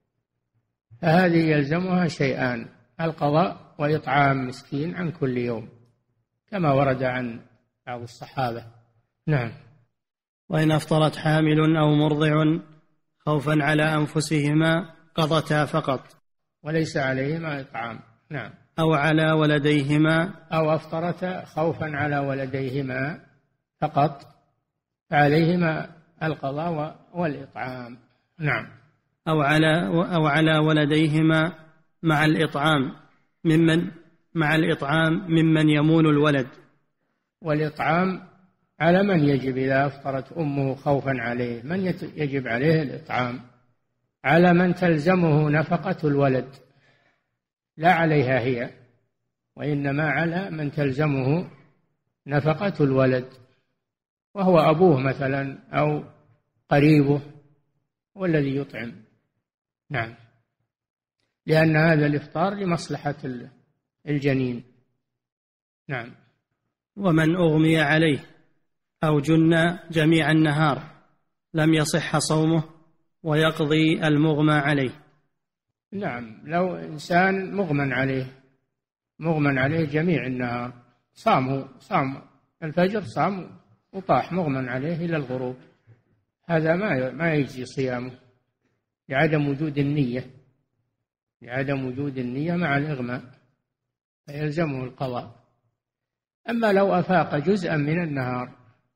فهذه يلزمها شيئان: القضاء وإطعام مسكين عن كل يوم، كما ورد عن بعض الصحابة. نعم. وإن أفطرت حامل أو مرضع خوفا على أنفسهما قضتا فقط، وليس عليهما إطعام. نعم. أو على ولديهما، أو أفطرتا خوفا على ولديهما فقط فعليهما القضاء والإطعام. نعم. أو على أو على ولديهما مع الإطعام ممن مع الإطعام ممن يمون الولد. والإطعام على من يجب إذا أفطرت أمه خوفا عليه، من يجب عليه الإطعام؟ على من تلزمه نفقة الولد، لا عليها هي، وإنما على من تلزمه نفقة الولد، وهو أبوه مثلا أو قريبه والذي يطعم. نعم. لأن هذا الإفطار لمصلحة الجنين. نعم. ومن أغمي عليه أو جن جميع النهار لم يصح صومه ويقضي المغمى عليه. نعم. لو إنسان مغمى عليه مغمى عليه جميع النهار، صامه صام الفجر، صام وطاح مغمى عليه إلى الغروب، هذا ما ما يجزي صيامه لعدم وجود النية، لعدم وجود النية مع الإغماء، فيلزمه القضاء. أما لو أفاق جزءا من النهار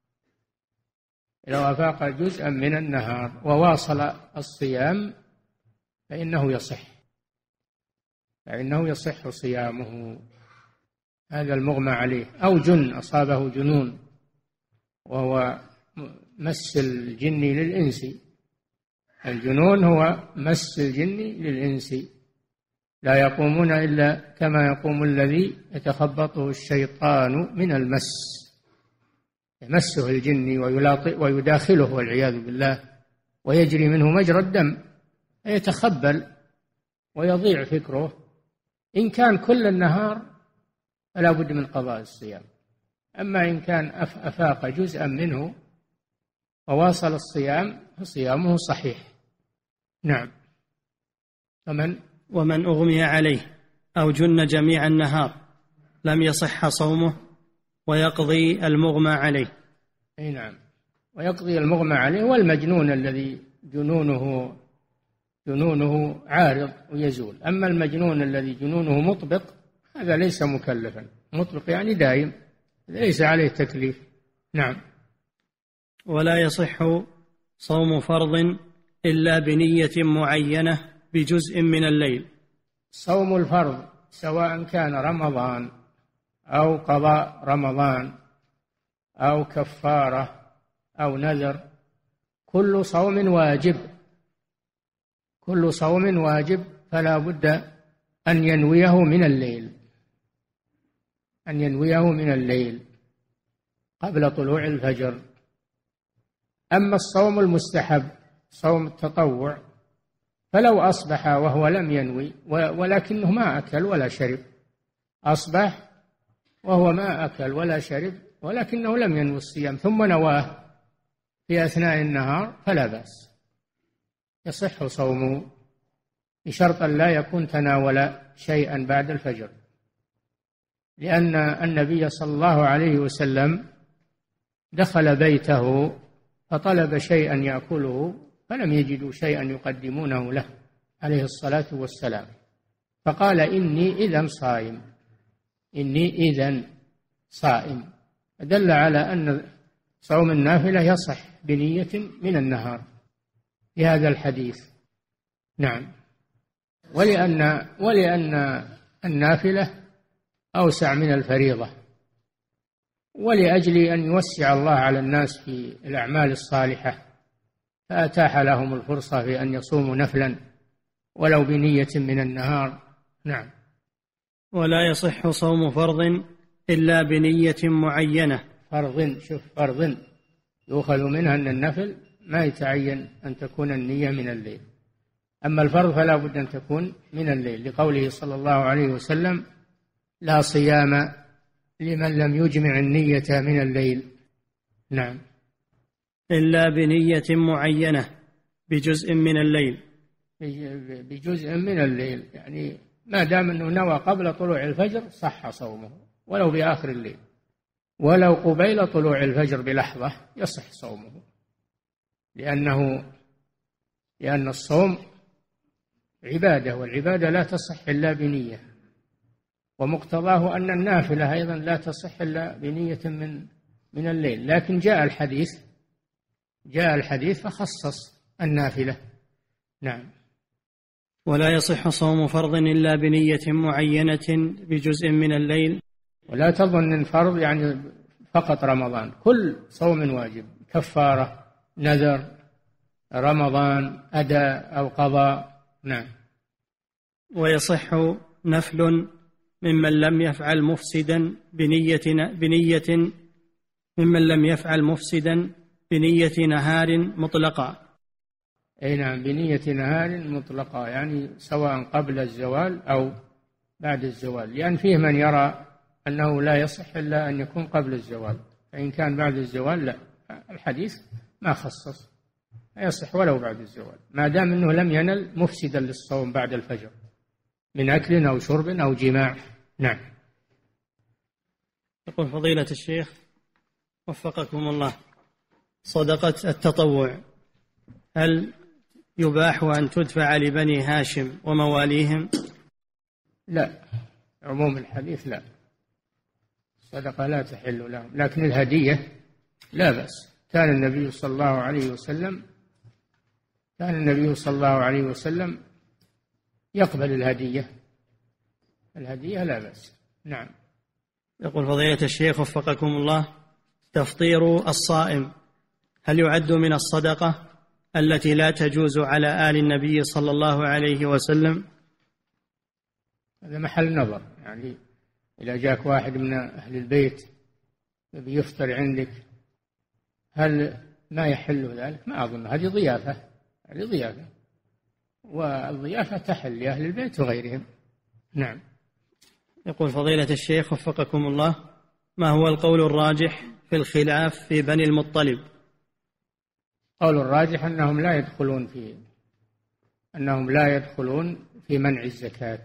لو أفاق جزءا من النهار وواصل الصيام فإنه يصح فإنه يصح صيامه، هذا المغمى عليه. أو جن، أصابه جنون وهو مس الجن للإنس، الجنون هو مس الجن للإنس، لا يقومون إلا كما يقوم الذي يتخبطه الشيطان من المس، يمسه الجن ويداخله والعياذ بالله، ويجري منه مجرى الدم، يتخبل ويضيع فكره. إن كان كل النهار فلا بد من قضاء الصيام، أما إن كان أفاق جزءا منه وواصل الصيام فصيامه صحيح. نعم. ومن ومن أغمي عليه أو جن جميع النهار لم يصح صومه ويقضي المغمى عليه. أي نعم، ويقضي المغمى عليه، والمجنون الذي جنونه جنونه عارض ويزول. أما المجنون الذي جنونه مطبق هذا ليس مكلفا، مطبق يعني دائم، ليس عليه تكليف. نعم. ولا يصح صوم فرض إلا بنية معينة بجزء من الليل. صوم الفرض سواء كان رمضان أو قضاء رمضان أو كفارة أو نذر، كل صوم واجب، كل صوم واجب، فلا بد أن ينويه من الليل، أن ينويه من الليل قبل طلوع الفجر. أما الصوم المستحب صوم التطوع فلو أصبح وهو لم ينوي ولكنه ما أكل ولا شرب، أصبح وهو ما أكل ولا شرب ولكنه لم ينوي الصيام ثم نواه في أثناء النهار فلا بأس، يصح صومه بشرط أن لا يكون تناول شيئا بعد الفجر، لأن النبي صلى الله عليه وسلم دخل بيته فطلب شيئا يأكله فلم يجدوا شيئا يقدمونه له عليه الصلاة والسلام، فقال إني إذن صائم، إني إذن صائم، دل على أن صوم النافلة يصح بنية من النهار في هذا الحديث. نعم. ولأن ولأن النافلة أوسع من الفريضة، ولأجل أن يوسع الله على الناس في الأعمال الصالحة فأتاح لهم الفرصة في أن يصوموا نفلا ولو بنية من النهار. نعم. ولا يصح صوم فرض إلا بنية معينة. فرض، شوف، فرض يؤخذ منها أن النفل ما يتعين أن تكون النية من الليل، أما الفرض فلا بد أن تكون من الليل، لقوله صلى الله عليه وسلم لا صيام لمن لم يجمع النية من الليل. نعم. إلا بنية معينة بجزء من الليل. بجزء من الليل يعني ما دام أنه نوى قبل طلوع الفجر صح صومه، ولو بآخر الليل، ولو قبيل طلوع الفجر بلحظة يصح صومه، لأنه لأن الصوم عبادة، والعبادة لا تصح إلا بنية، ومقتضاه أن النافلة أيضا لا تصح إلا بنية من من الليل، لكن جاء الحديث جاء الحديث فخصص النافلة. نعم. ولا يصح صوم فرض إلا بنية معينة بجزء من الليل. ولا تظن أن فرض يعني فقط رمضان، كل صوم واجب، كفارة، نذر، رمضان، أداء أو قضاء. نعم. ويصح نفل ممن لم يفعل مفسدا بنية بنية ممن لم يفعل مفسدا بنية نهار مطلقة. أي نعم، بنية نهار مطلقة، يعني سواء قبل الزوال أو بعد الزوال، لأن يعني فيه من يرى أنه لا يصح إلا أن يكون قبل الزوال، فإن كان بعد الزوال لا، الحديث ما خصص، يصح ولو بعد الزوال ما دام أنه لم ينل مفسدا للصوم بعد الفجر من أكل أو شرب أو جماع. نعم. يقول فضيلة الشيخ وفقكم الله، صدقة التطوع هل يباح أن تدفع لبني هاشم ومواليهم؟ لا، عموم الحديث لا، الصدقة لا تحل لهم، لكن الهدية لا بأس. كان النبي صلى الله عليه وسلم كان النبي صلى الله عليه وسلم يقبل الهدية، الهدية لا بأس. نعم. يقول فضيلة الشيخ وفقكم الله، تفطير الصائم هل يعد من الصدقة التي لا تجوز على آل النبي صلى الله عليه وسلم؟ هذا محل نظر، يعني إذا جاك واحد من أهل البيت بيفطر عندك هل ما يحل ذلك؟ ما أظن، هذه ضيافة، هذه ضيافة، والضيافة تحل لأهل البيت وغيرهم. نعم. يقول فضيلة الشيخ وفقكم الله: ما هو القول الراجح في الخلاف في بني المطلب؟ قول الراجح أنهم لا يدخلون في أنهم لا يدخلون في منع الزكاة،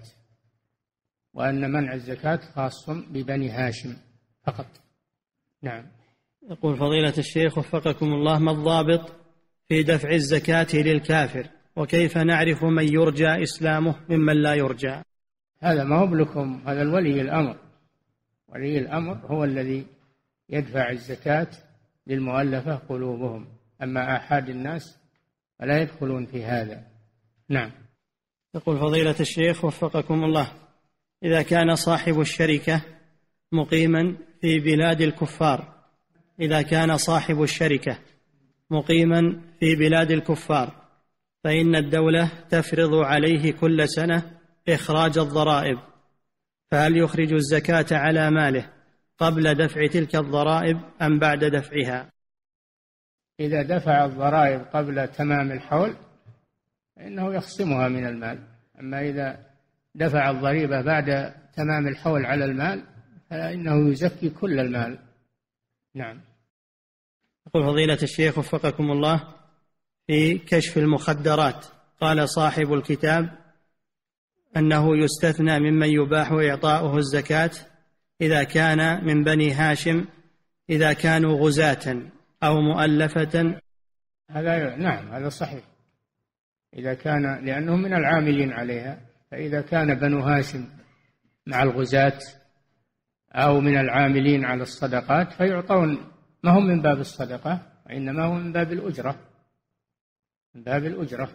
وأن منع الزكاة خاص ببني هاشم فقط. نعم. يقول فضيلة الشيخ وفقكم الله: ما الضابط في دفع الزكاة للكافر، وكيف نعرف من يرجى إسلامه ممن لا يرجى؟ هذا ما هو بلكم، هذا الولي الأمر، ولي الأمر هو الذي يدفع الزكاة للمؤلفة قلوبهم، أما آحاد الناس فلا يدخلون في هذا. نعم. يقول فضيلة الشيخ وفقكم الله: إذا كان صاحب الشركة مقيما في بلاد الكفار إذا كان صاحب الشركة مقيما في بلاد الكفار فإن الدولة تفرض عليه كل سنة إخراج الضرائب، فهل يخرج الزكاة على ماله قبل دفع تلك الضرائب أم بعد دفعها؟ إذا دفع الضرائب قبل تمام الحول فإنه يخصمها من المال، أما إذا دفع الضريبة بعد تمام الحول على المال فإنه يزكي كل المال. نعم. يقول فضيلة الشيخ وفقكم الله: في كشف المخدرات قال صاحب الكتاب أنه يستثنى ممن يباح إعطاؤه الزكاة إذا كان من بني هاشم إذا كانوا غزاة أو مؤلفة. هذا نعم، هذا صحيح، إذا كان، لأنهم من العاملين عليها، فإذا كان بنو هاشم مع الغزاة أو من العاملين على الصدقات فيعطون، ما هم من باب الصدقة وإنما هم من باب الأجرة، من باب الأجرة.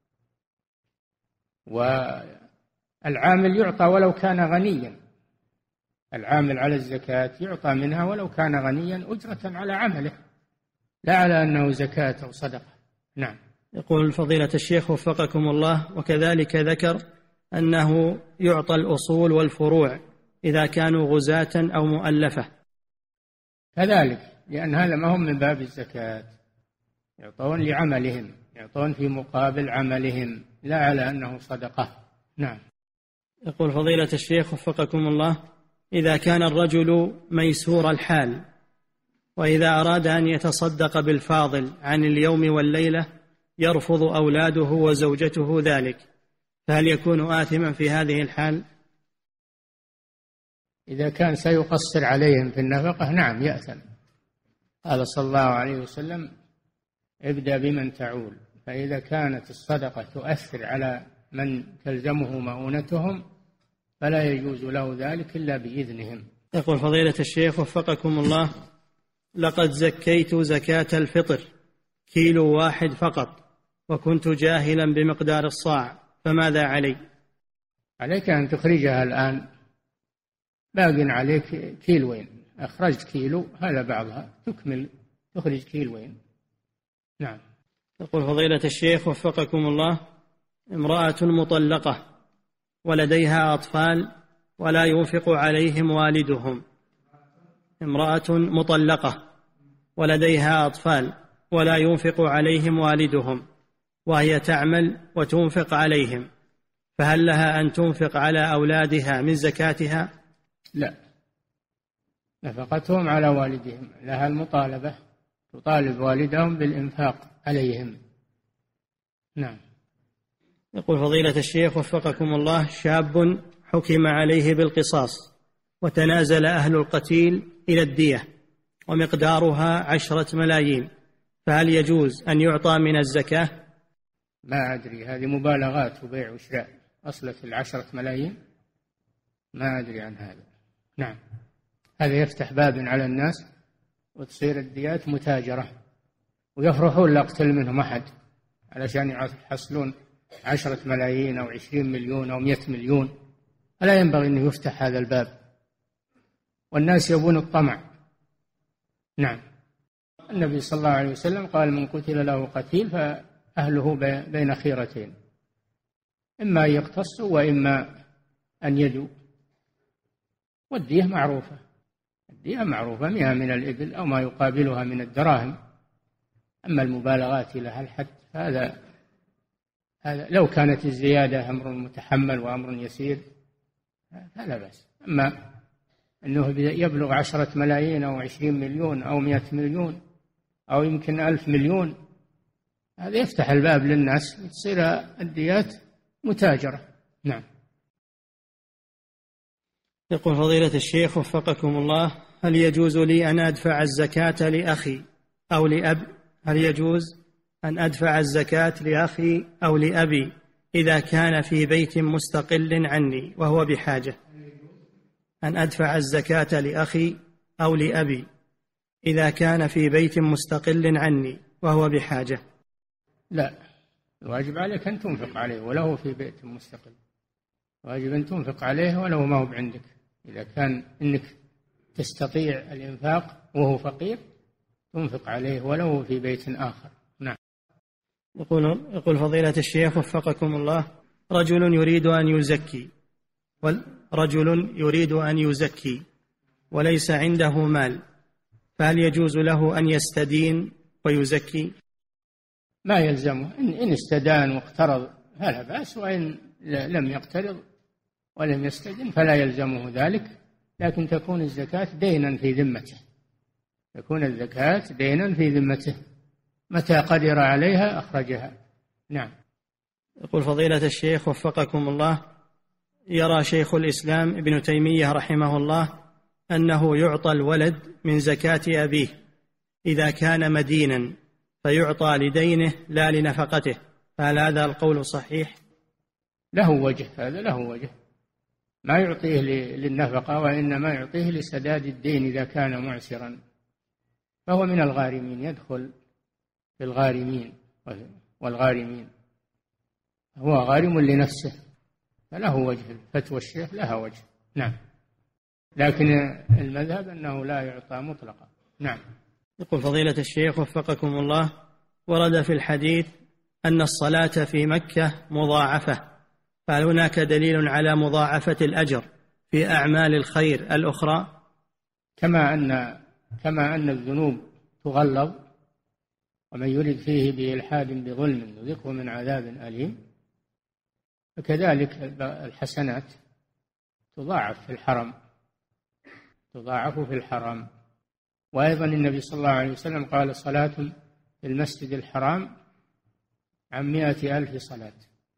والعامل يعطى ولو كان غنيا، العامل على الزكاة يعطى منها ولو كان غنيا أجرة على عمله، لا على أنه زكاة أو صدقة. نعم. يقول فضيلة الشيخ وفقكم الله: وكذلك ذكر أنه يعطى الأصول والفروع إذا كانوا غزاة أو مؤلفة. كذلك، لأن هذا ما هم من باب الزكاة، يعطون لعملهم، يعطون في مقابل عملهم، لا على أنه صدقة. نعم. يقول فضيلة الشيخ وفقكم الله: إذا كان الرجل ميسور الحال وإذا أراد أن يتصدق بالفاضل عن اليوم والليلة يرفض أولاده وزوجته ذلك، فهل يكون آثما في هذه الحال؟ إذا كان سيقصر عليهم في النفقة نعم يأثم. قال صلى الله عليه وسلم: ابدأ بمن تعول، فإذا كانت الصدقة تؤثر على من تلزمه مؤونتهم فلا يجوز له ذلك إلا بإذنهم. يقول فضيلة الشيخ وفقكم الله: لقد زكيت زكاة الفطر كيلو واحد فقط وكنت جاهلا بمقدار الصاع، فماذا علي؟ عليك أن تخرجها الآن، باق عليك كيلوين، أخرجت كيلو هذا بعضها، تكمل تخرج كيلوين. نعم. يقول فضيلة الشيخ وفقكم الله: امرأة مطلقة ولديها أطفال ولا ينفق عليهم والدهم امرأة مطلقة ولديها أطفال ولا ينفق عليهم والدهم وهي تعمل وتنفق عليهم، فهل لها أن تنفق على أولادها من زكاتها؟ لا، نفقتهم على والدهم، لها المطالبة، تطالب والدهم بالإنفاق عليهم. نعم. يقول فضيلة الشيخ وفقكم الله: شاب حكم عليه بالقصاص وتنازل أهل القتيل إلى الدية ومقدارها عشرة ملايين، فهل يجوز أن يعطى من الزكاة؟ ما أدري، هذه مبالغات وبيع وشراء، أصلت العشرة ملايين ما أدري عن هذا. نعم. هذا يفتح باب على الناس وتصير الديات متاجرة ويفرحون لا يقتل منهم أحد علشان يحصلون عشرة ملايين أو عشرين مليون أو مئة مليون. ألا ينبغي أن يفتح هذا الباب، والناس يبون الطمع. نعم. النبي صلى الله عليه وسلم قال: من قتل له قتيل أهله بين خيرتين، إما يقتصوا وإما أن يدوا. والدية معروفة، الدية معروفة مئة من الإبل أو ما يقابلها من الدراهم. أما المبالغات إلى هالحد هذا هذا لو كانت الزيادة أمر متحمل وأمر يسير فلا بأس. أما أنه يبلغ عشرة ملايين أو عشرين مليون أو مئة مليون أو يمكن ألف مليون، هذا يفتح الباب للناس تصير الديات متاجرة. نعم. يقول فضيلة الشيخ وفقكم الله: هل يجوز لي أن أدفع الزكاة لأخي أو لأب هل يجوز أن أدفع الزكاة لأخي أو لأبي إذا كان في بيت مستقل عني وهو بحاجة؟ أن أدفع الزكاة لأخي أو لأبي إذا كان في بيت مستقل عني وهو بحاجة. لا، الواجب عليك أن تنفق عليه ولو في بيت مستقل، واجب أن تنفق عليه ولو ما هو عندك. إذا كان إنك تستطيع الإنفاق وهو فقير تنفق عليه ولو في بيت آخر. نعم. يقول, يقول فضيلة الشيخ وفقكم الله: رجل يريد أن يزكي رجل يريد أن يزكي وليس عنده مال، فهل يجوز له أن يستدين ويزكي؟ ما يلزمه، إن استدان واقترض فلا بأس، وإن لم يقترض ولم يستدن فلا يلزمه ذلك، لكن تكون الزكاة دينا في ذمته، تكون الزكاة دينا في ذمته، متى قدر عليها أخرجها. نعم. يقول فضيلة الشيخ وفقكم الله: يرى شيخ الإسلام ابن تيمية رحمه الله أنه يعطى الولد من زكاة أبيه إذا كان مدينا فيعطى لدينه لا لنفقته، فهل هذا القول صحيح؟ له وجه، هذا له وجه، ما يعطيه للنفقة وإنما يعطيه لسداد الدين إذا كان معسرا، فهو من الغارمين، يدخل في الغارمين والغارمين، هو غارم لنفسه، فله وجه، فتوى الشيخ لها وجه. نعم. لكن المذهب أنه لا يعطى مطلقا. نعم. يقول فضيلة الشيخ وفقكم الله: ورد في الحديث أن الصلاة في مكة مضاعفة، فهل هناك دليل على مضاعفة الأجر في أعمال الخير الأخرى؟ كما أن كما أن الذنوب تغلظ، ومن يرد فيه بإلحاد بظلم نذقه من عذاب أليم، فكذلك الحسنات تضاعف في الحرم، تضاعف في الحرم. وأيضا النبي صلى الله عليه وسلم قال: صلاة في المسجد الحرام عن مائة ألف صلاة،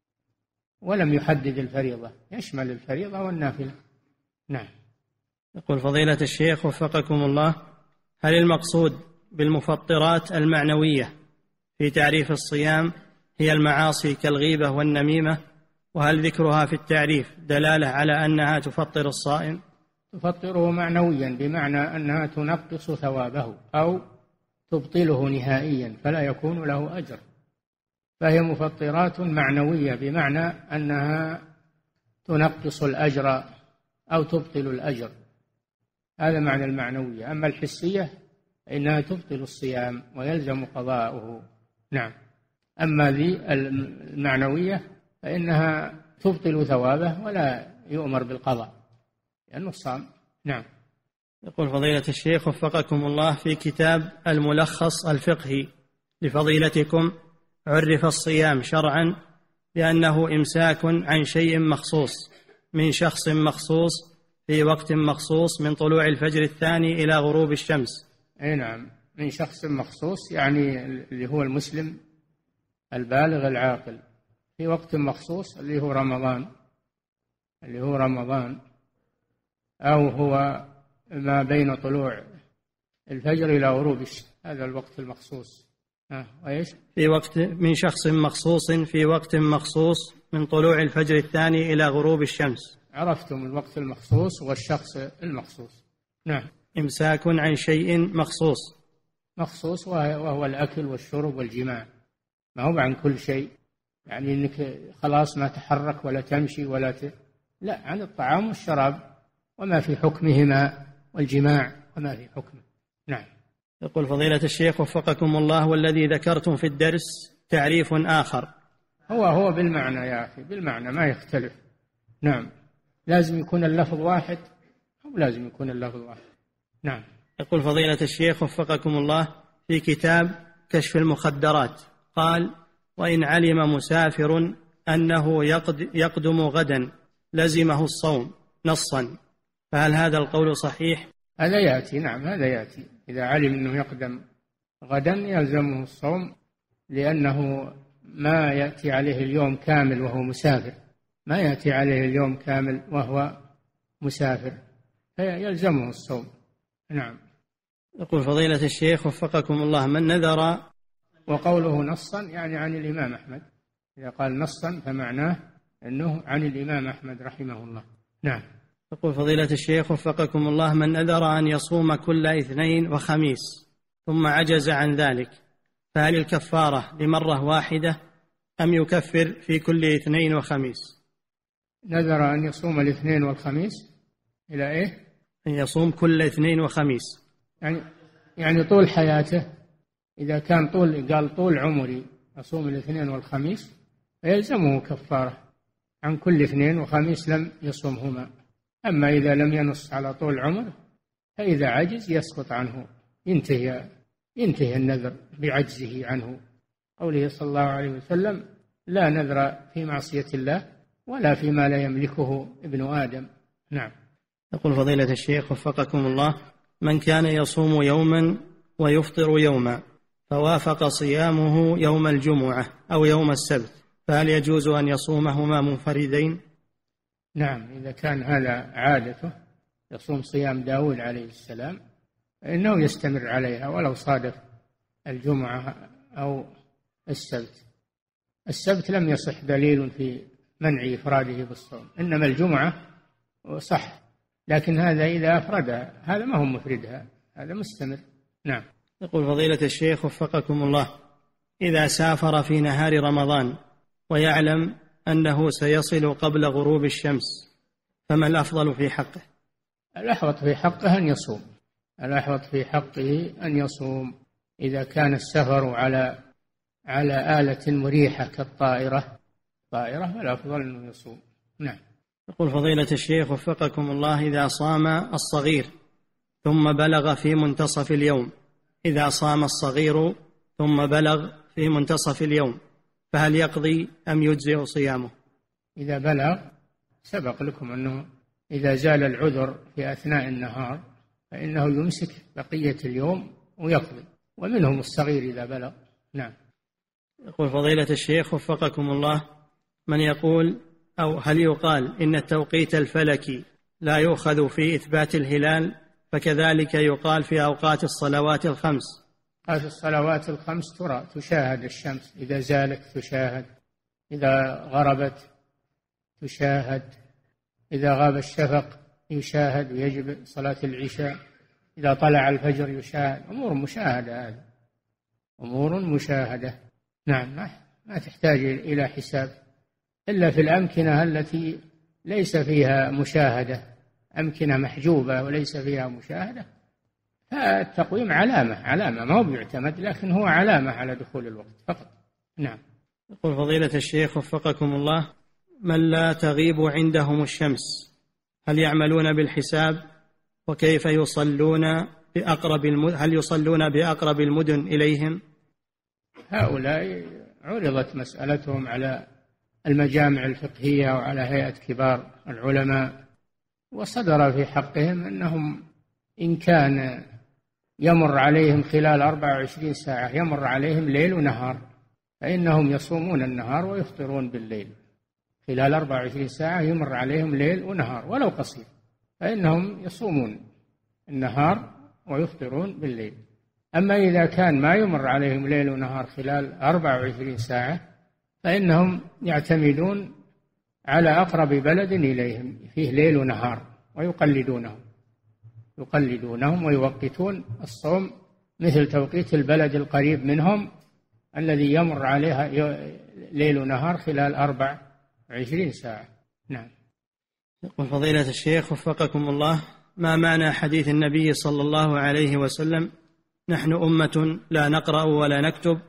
ولم يحدد الفريضة، يشمل الفريضة والنافلة. نعم. يقول فضيلة الشيخ وفقكم الله: هل المقصود بالمفطرات المعنوية في تعريف الصيام هي المعاصي كالغيبة والنميمة؟ وهل ذكرها في التعريف دلالة على أنها تفطر الصائم؟ تفطره معنويا بمعنى أنها تنقص ثوابه أو تبطله نهائيا فلا يكون له أجر، فهي مفطرات معنوية بمعنى أنها تنقص الأجر أو تبطل الأجر، هذا معنى المعنوية. أما الحسية إنها تبطل الصيام ويلزم قضاؤه. نعم. أما ذي المعنوية فإنها تبطل ثوابه ولا يؤمر بالقضاء لأنه صام. نعم. يقول فضيلة الشيخ وفقكم الله: في كتاب الملخص الفقهي لفضيلتكم عرف الصيام شرعا بأنه إمساك عن شيء مخصوص من شخص مخصوص في وقت مخصوص من طلوع الفجر الثاني إلى غروب الشمس. أي نعم، من شخص مخصوص يعني اللي هو المسلم البالغ العاقل في وقت مخصوص اللي هو رمضان اللي هو رمضان أو هو ما بين طلوع الفجر إلى غروب الشمس، هذا الوقت المخصوص. ها وإيش؟ في وقت من شخص مخصوص في وقت مخصوص من طلوع الفجر الثاني إلى غروب الشمس. عرفتم الوقت المخصوص والشخص المخصوص. نعم. إمساك عن شيء مخصوص مخصوص وهو الأكل والشرب والجماع، ما هو عن كل شيء، يعني إنك خلاص ما تحرك ولا تمشي ولا ت... لا، عن الطعام والشراب وما في حكمهما والجماع وما في حكمه. نعم. يقول فضيلة الشيخ وفقكم الله: والذي ذكرتم في الدرس تعريف آخر. هو هو بالمعنى يا أخي، بالمعنى ما يختلف. نعم، لازم يكون اللفظ واحد أو لازم يكون اللفظ واحد. نعم. يقول فضيلة الشيخ وفقكم الله في كتاب كشف المخدرات قال: وإن علم مسافر أنه يقدم غدا لزمه الصوم نصا، فهل هذا القول صحيح؟ هذا يأتي، نعم هذا يأتي. إذا علم أنه يقدم غدا يلزمه الصوم، لأنه ما يأتي عليه اليوم كامل وهو مسافر، ما يأتي عليه اليوم كامل وهو مسافر، فيلزمه الصوم. نعم. يقول فضيلة الشيخ وفقكم الله من نذر، وقوله نصا يعني عن الإمام أحمد، إذا قال نصا فمعناه أنه عن الإمام أحمد رحمه الله. نعم. يقول فضيلة الشيخ وفقكم الله من نذر أن يصوم كل اثنين وخميس ثم عجز عن ذلك، فهل الكفارة لمرة واحدة أم يكفر في كل اثنين وخميس؟ نذر أن يصوم الاثنين والخميس إلى إيه؟ أن يصوم كل اثنين وخميس، يعني يعني طول حياته. إذا كان طول قال طول عمري أصوم الاثنين والخميس فيلزمه كفارة عن كل اثنين وخميس لم يصومهما. أما إذا لم ينص على طول عمره فإذا عجز يسقط عنه، ينتهي ينتهي النذر بعجزه عنه. قوله صلى الله عليه وسلم: لا نذر في معصية الله ولا فيما لا يملكه ابن آدم. نعم. يقول فضيلة الشيخ وفقكم الله من كان يصوم يوما ويفطر يوما فوافق صيامه يوم الجمعة أو يوم السبت، فهل يجوز أن يصومهما منفردين؟ نعم، إذا كان هذا عادته يصوم صيام داود عليه السلام فإنه يستمر عليها ولو صادف الجمعة أو السبت. السبت لم يصح دليل في منع إفراده بالصوم، إنما الجمعة صح، لكن هذا إذا أفردها هذا ما هو مفردها، هذا مستمر. نعم. يقول فضيلة الشيخ وفقكم الله إذا سافر في نهار رمضان ويعلم أنه سيصل قبل غروب الشمس فما الأفضل في حقه؟ الأحوط في حقه أن يصوم، الأحوط في حقه أن يصوم إذا كان السفر على على آلة مريحة كالطائرة طائرة فالأفضل أنه يصوم. نعم. يقول فضيلة الشيخ وفقكم الله إذا صام الصغير ثم بلغ في منتصف اليوم إذا صام الصغير ثم بلغ في منتصف اليوم فهل يقضي أم يجزئ صيامه؟ إذا بلغ سبق لكم أنه إذا زال العذر في أثناء النهار فإنه يمسك بقية اليوم ويقضي، ومنهم الصغير إذا بلغ. نعم. يقول فضيلة الشيخ وفقكم الله من يقول أو هل يقال إن التوقيت الفلكي لا يؤخذ في إثبات الهلال فكذلك يقال في أوقات الصلوات الخمس؟ هذه الصلوات الخمس ترى تشاهد الشمس، إذا زالت تشاهد، إذا غربت تشاهد، إذا غاب الشفق يشاهد ويجب صلاة العشاء، إذا طلع الفجر يشاهد. أمور مشاهدة، هذه أمور مشاهدة. نعم، ما تحتاج إلى حساب إلا في الأمكنة التي ليس فيها مشاهدة، أمكنة محجوبة وليس فيها مشاهدة، فالتقويم علامة علامة ما هو بيعتمد، لكن هو علامة على دخول الوقت فقط. نعم. يقول فضيلة الشيخ وفقكم الله من لا تغيب عندهم الشمس هل يعملون بالحساب؟ وكيف يصلون بأقرب المدن؟ هل يصلون بأقرب المدن إليهم؟ هؤلاء عرضت مسألتهم على المجامع الفقهية وعلى هيئة كبار العلماء، وصدر في حقهم أنهم إن كان يمر عليهم خلال أربع وعشرين ساعة يمر عليهم ليل ونهار فإنهم يصومون النهار ويفطرون بالليل. خلال أربع وعشرين ساعة يمر عليهم ليل ونهار ولو قصير فإنهم يصومون النهار ويفطرون بالليل. أما إذا كان ما يمر عليهم ليل ونهار خلال أربع وعشرين ساعة فإنهم يعتمدون على أقرب بلد إليهم فيه ليل ونهار ويقلدونهم يقلدونهم ويوقتون الصوم مثل توقيت البلد القريب منهم الذي يمر عليها ليل ونهار خلال أربع وعشرين ساعة. نعم. يقول فضيلة الشيخ وفقكم الله ما معنى حديث النبي صلى الله عليه وسلم نحن أمة لا نقرأ ولا نكتب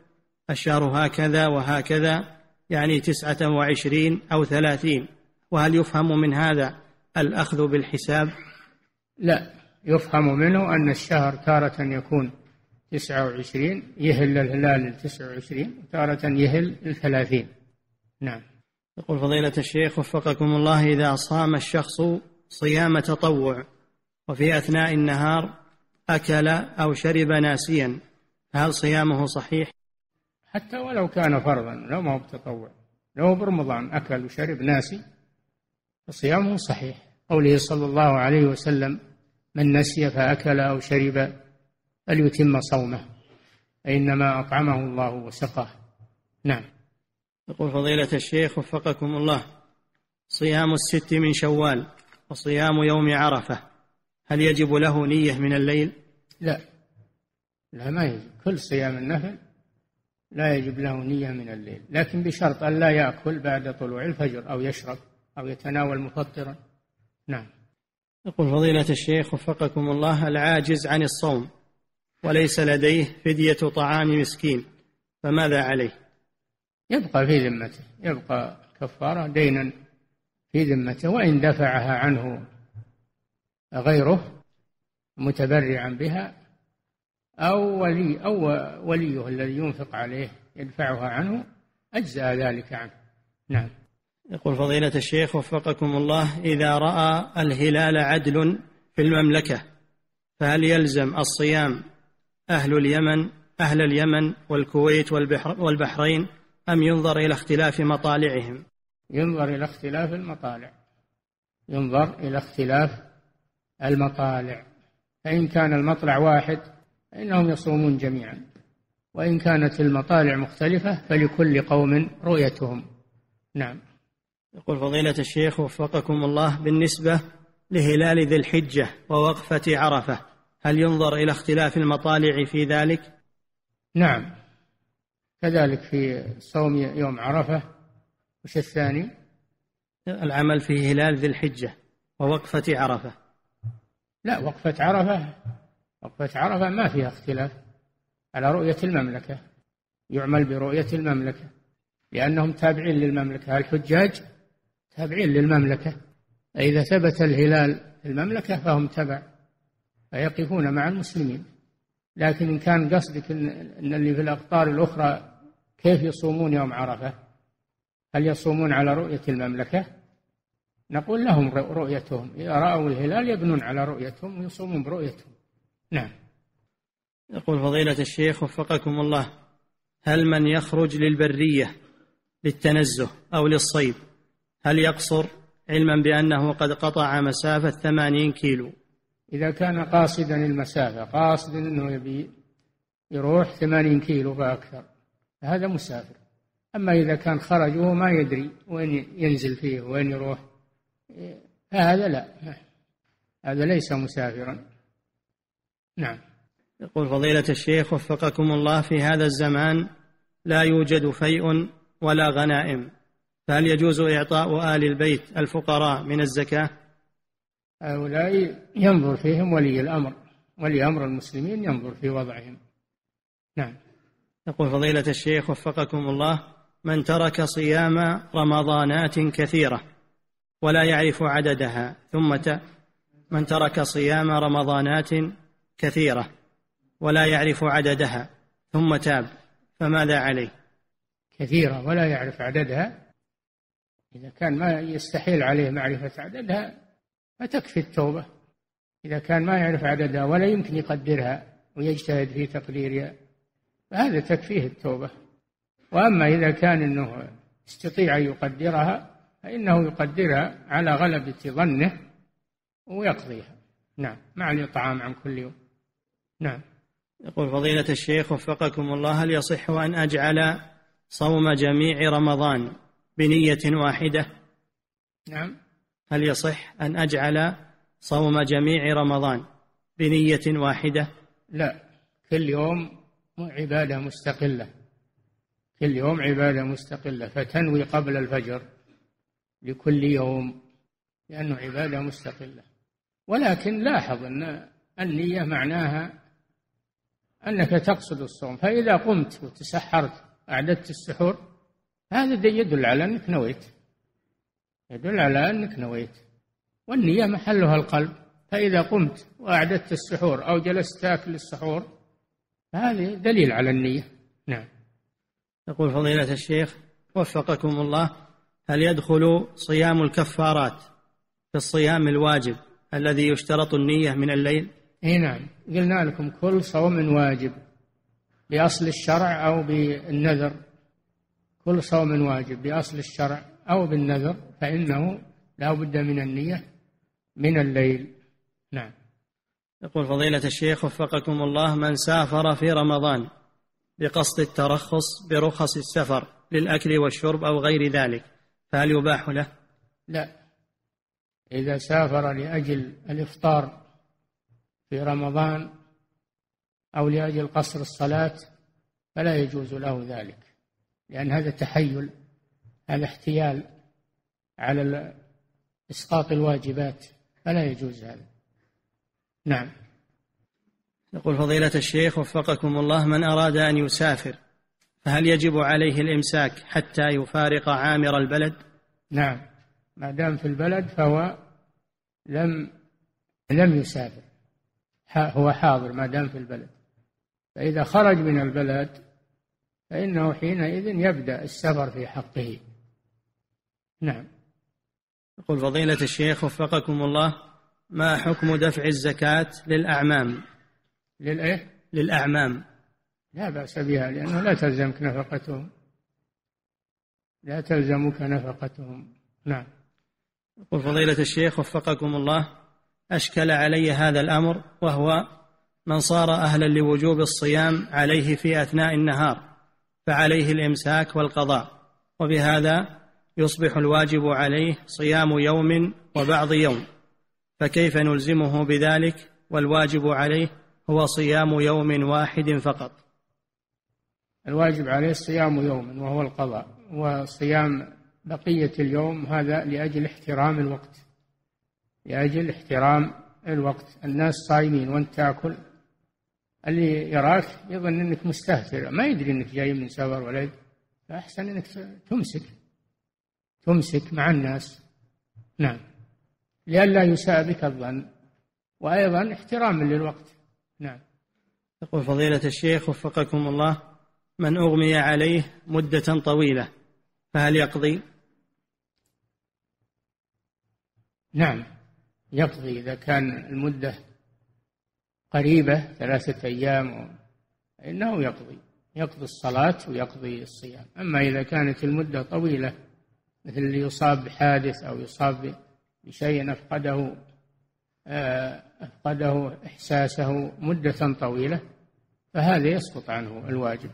الشهر هكذا وهكذا، يعني تسعة وعشرين أو ثلاثين، وهل يفهم من هذا الأخذ بالحساب؟ لا، يفهم منه أن الشهر تارة يكون تسعة وعشرين، يهل الهلال التسعة وعشرين، وتارة يهل الثلاثين. نعم. يقول فضيلة الشيخ وفقكم الله: إذا صام الشخص صيام تطوع وفي أثناء النهار أكل أو شرب ناسيا، هل صيامه صحيح؟ حتى ولو كان فرضا، لو ما هو بتطوع، لو برمضان أكل وشرب ناسي فصيامه صحيح. قوله صلى الله عليه وسلم: من نسي فأكل أو شرب فليتم صومه، إنما أطعمه الله وسقاه. نعم. يقول فضيلة الشيخ وفقكم الله: صيام الست من شوال وصيام يوم عرفة، هل يجب له نية من الليل؟ لا، لا ما يجب. كل صيام النفل لا يجب له نية من الليل، لكن بشرط أن لا يأكل بعد طلوع الفجر أو يشرب أو يتناول مفطرا. نعم. يقول فضيلة الشيخ وفقكم الله: العاجز عن الصوم وليس لديه فدية طعام مسكين، فماذا عليه؟ يبقى في ذمته، يبقى كفارة دينا في ذمته، وإن دفعها عنه غيره متبرعا بها أو ولي أو وليه الذي ينفق عليه يدفعها عنه، أجزأ ذلك عنه. نعم. يقول فضيلة الشيخ وفقكم الله: إذا رأى الهلال عدل في المملكة، فهل يلزم الصيام أهل اليمن أهل اليمن والكويت والبحرين، أم ينظر إلى اختلاف مطالعهم؟ ينظر إلى اختلاف المطالع، ينظر إلى اختلاف المطالع، فإن كان المطلع واحد فإنهم يصومون جميعا، وإن كانت المطالع مختلفة فلكل قوم رؤيتهم. نعم. يقول فضيلة الشيخ وفقكم الله: بالنسبة لهلال ذي الحجة ووقفة عرفة، هل ينظر إلى اختلاف المطالع في ذلك؟ نعم، كذلك في صوم يوم عرفة. وش الثاني؟ العمل في هلال ذي الحجة ووقفة عرفة. لا، وقفة عرفة وقفة عرفة ما فيها اختلاف على رؤية المملكة، يعمل برؤية المملكة لأنهم تابعين للمملكة، الحجاج تابعين للمملكة، إذا ثبت الهلال في المملكة فهم تبع فيقفون مع المسلمين. لكن إن كان قصدك أن اللي في الأقطار الأخرى كيف يصومون يوم عرفة، هل يصومون على رؤية المملكة؟ نقول لهم رؤيتهم، إذا رأوا الهلال يبنون على رؤيتهم ويصومون برؤيتهم. نعم. يقول فضيلة الشيخ وفقكم الله: هل من يخرج للبرية للتنزه أو للصيد هل يقصر، علما بأنه قد قطع مسافة ثمانين كيلو؟ إذا كان قاصدا المسافة، قاصد أنه يبي يروح ثمانين كيلو فأكثر، هذا مسافر. أما إذا كان خرج وهو ما يدري وين ينزل فيه وين يروح، هذا لا، هذا ليس مسافرا. نعم. يقول فضيلة الشيخ وفقكم الله: في هذا الزمان لا يوجد فيء ولا غنائم، فهل يجوز إعطاء آل البيت الفقراء من الزكاة؟ هؤلاء ينظر فيهم ولي الأمر، ولي أمر المسلمين ينظر في وضعهم. نعم. يقول فضيلة الشيخ وفقكم الله: من ترك صيام رمضانات كثيرة ولا يعرف عددها ثم ت... من ترك صيام رمضانات كثيرة ولا يعرف عددها ثم تاب، فماذا عليه؟ كثيرة ولا يعرف عددها، إذا كان ما يستحيل عليه معرفة عددها فتكفي التوبة. إذا كان ما يعرف عددها ولا يمكن يقدرها ويجتهد في تقديرها فهذا تكفيه التوبة. وأما إذا كان أنه يستطيع أن يقدرها فإنه يقدرها على غلبة ظنه ويقضيها. نعم، مع الإطعام عن كل يوم. نعم. يقول فضيلة الشيخ وفقكم الله: هل يصح أن أجعل صوم جميع رمضان بنية واحدة؟ نعم. هل يصح أن أجعل صوم جميع رمضان بنية واحدة؟ لا، كل يوم عبادة مستقلة، كل يوم عبادة مستقلة، فتنوي قبل الفجر لكل يوم لأنه عبادة مستقلة. ولكن لاحظ أن النية معناها أنك تقصد الصوم، فإذا قمت وتسحرت أعددت السحور، هذا يدل على أنك نويت، يدل على أنك نويت، والنية محلها القلب. فإذا قمت وأعددت السحور أو جلست تأكل السحور هذا دليل على النية. نعم. يقول فضيلة الشيخ وفقكم الله: هل يدخل صيام الكفارات في الصيام الواجب الذي يشترط النية من الليل؟ اي نعم، قلنا لكم كل صوم واجب بأصل الشرع أو بالنذر، كل صوم واجب بأصل الشرع أو بالنذر فإنه لا بد من النية من الليل. نعم. يقول فضيلة الشيخ وفقكم الله: من سافر في رمضان بقصد الترخص برخص السفر للأكل والشرب أو غير ذلك فهل يباح له؟ لا، إذا سافر لأجل الإفطار في رمضان أو لأجل قصر الصلاة فلا يجوز له ذلك، لأن هذا تحيل، هذا احتيال على إسقاط الواجبات، فلا يجوز هذا. نعم. يقول فضيلة الشيخ وفقكم الله: من أراد أن يسافر فهل يجب عليه الإمساك حتى يفارق عامر البلد؟ نعم، ما دام في البلد فهو لم لم يسافر، هو حاضر ما دام في البلد. فإذا خرج من البلد فإنه حينئذ يبدأ السفر في حقه. نعم. يقول فضيلة الشيخ وفقكم الله: ما حكم دفع الزكاة للأعمام؟ للإيه؟ للأعمام. لا بأس بها، لأنه لا تلزمك نفقتهم، لا تلزمك نفقتهم. نعم. يقول فضيلة الشيخ وفقكم الله: أشكل علي هذا الأمر، وهو من صار أهلا لوجوب الصيام عليه في أثناء النهار فعليه الإمساك والقضاء، وبهذا يصبح الواجب عليه صيام يوم وبعض يوم، فكيف نلزمه بذلك والواجب عليه هو صيام يوم واحد فقط؟ الواجب عليه صيام يوم وهو القضاء، وصيام بقية اليوم هذا لأجل احترام الوقت، لأجل احترام الوقت. الناس صايمين وانت تأكل، اللي يراك يظن أنك مستهتر، ما يدري أنك جاي من سفر ولا يدري، فأحسن أنك تمسك تمسك مع الناس. نعم، لئلا يساء بك الظن، وأيضا احتراما للوقت. نعم. يقول فضيلة الشيخ وفقكم الله: من أغمي عليه مدة طويلة فهل يقضي؟ نعم يقضي، إذا كان المدة قريبة ثلاثة أيام فإنه يقضي يقضي الصلاة ويقضي الصيام. أما إذا كانت المدة طويلة مثل اللي يصاب بحادث أو يصاب بشيء أفقده أفقده إحساسه مدة طويلة فهذا يسقط عنه الواجب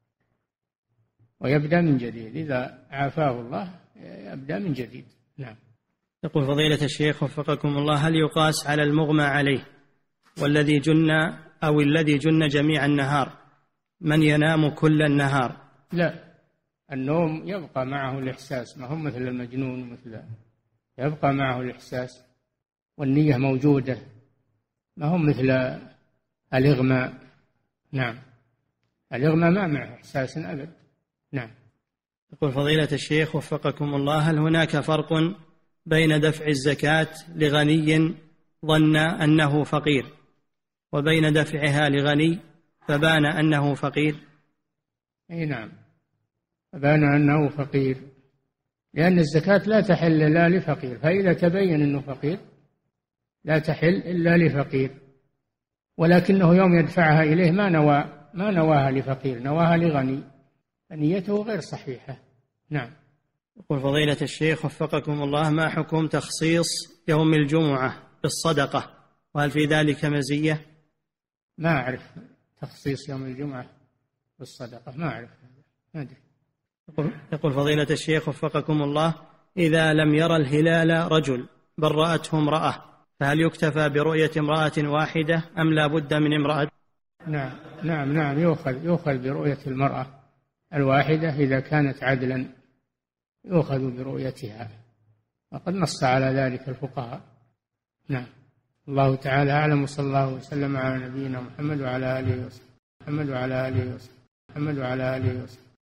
ويبدأ من جديد، إذا عافاه الله يبدأ من جديد. نعم. يقول فضيلة الشيخ وفقكم الله: هل يقاس على المغمى عليه والذي جن أو الذي جن جميع النهار من ينام كل النهار؟ لا، النوم يبقى معه الإحساس، ما هم مثل المجنون، مثل يبقى معه الإحساس والنية موجودة، ما هم مثل الإغماء. نعم، الإغماء ما معه إحساس أبدا. نعم. يقول فضيلة الشيخ وفقكم الله: هل هناك فرق بين دفع الزكاة لغني ظن أنه فقير وبين دفعها لغني فبان أنه فقير؟ أي نعم، فبان أنه فقير، لأن الزكاة لا تحل إلا لفقير، فإذا تبين أنه فقير لا تحل إلا لفقير، ولكنه يوم يدفعها إليه ما نوى ما نواها لفقير، نواها لغني، فنيته غير صحيحة. نعم. يقول فضيلة الشيخ وفقكم الله: ما حكم تخصيص يوم الجمعة بالصدقة، وهل في ذلك مزية؟ ما أعرف تخصيص يوم الجمعة بالصدقة، ما أعرف، ما أدري. يقول فضيلة الشيخ وفقكم الله: إذا لم يرى الهلال رجل بل رأته امرأة فهل يكتفى برؤية امرأة واحدة أم لا بد من امرأة؟ نعم نعم نعم يؤخذ يؤخذ برؤية المرأة الواحدة إذا كانت عدلا، يؤخذ برؤيتها، وقد نص على ذلك الفقهاء. نعم. الله تعالى أعلم، وصلى الله وسلم على نبينا محمد وعلى آله وسلم محمد وعلى آله وسلم محمد وعلى آله وسلم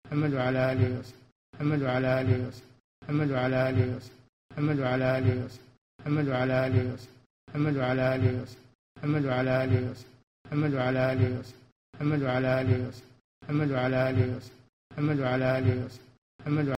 محمد وعلى آله وصحبه محمد وعلى آله وصحبه محمد وعلى آله وصحبه محمد وعلى آله وصحبه محمد وعلى آله وصحبه محمد وعلى آله وصحبه محمد وعلى آله وصحبه محمد وعلى آله وصحبه محمد وعلى آله وصحبه محمد وعلى آله وصحبه محمد وعلى آله وصحبه محمد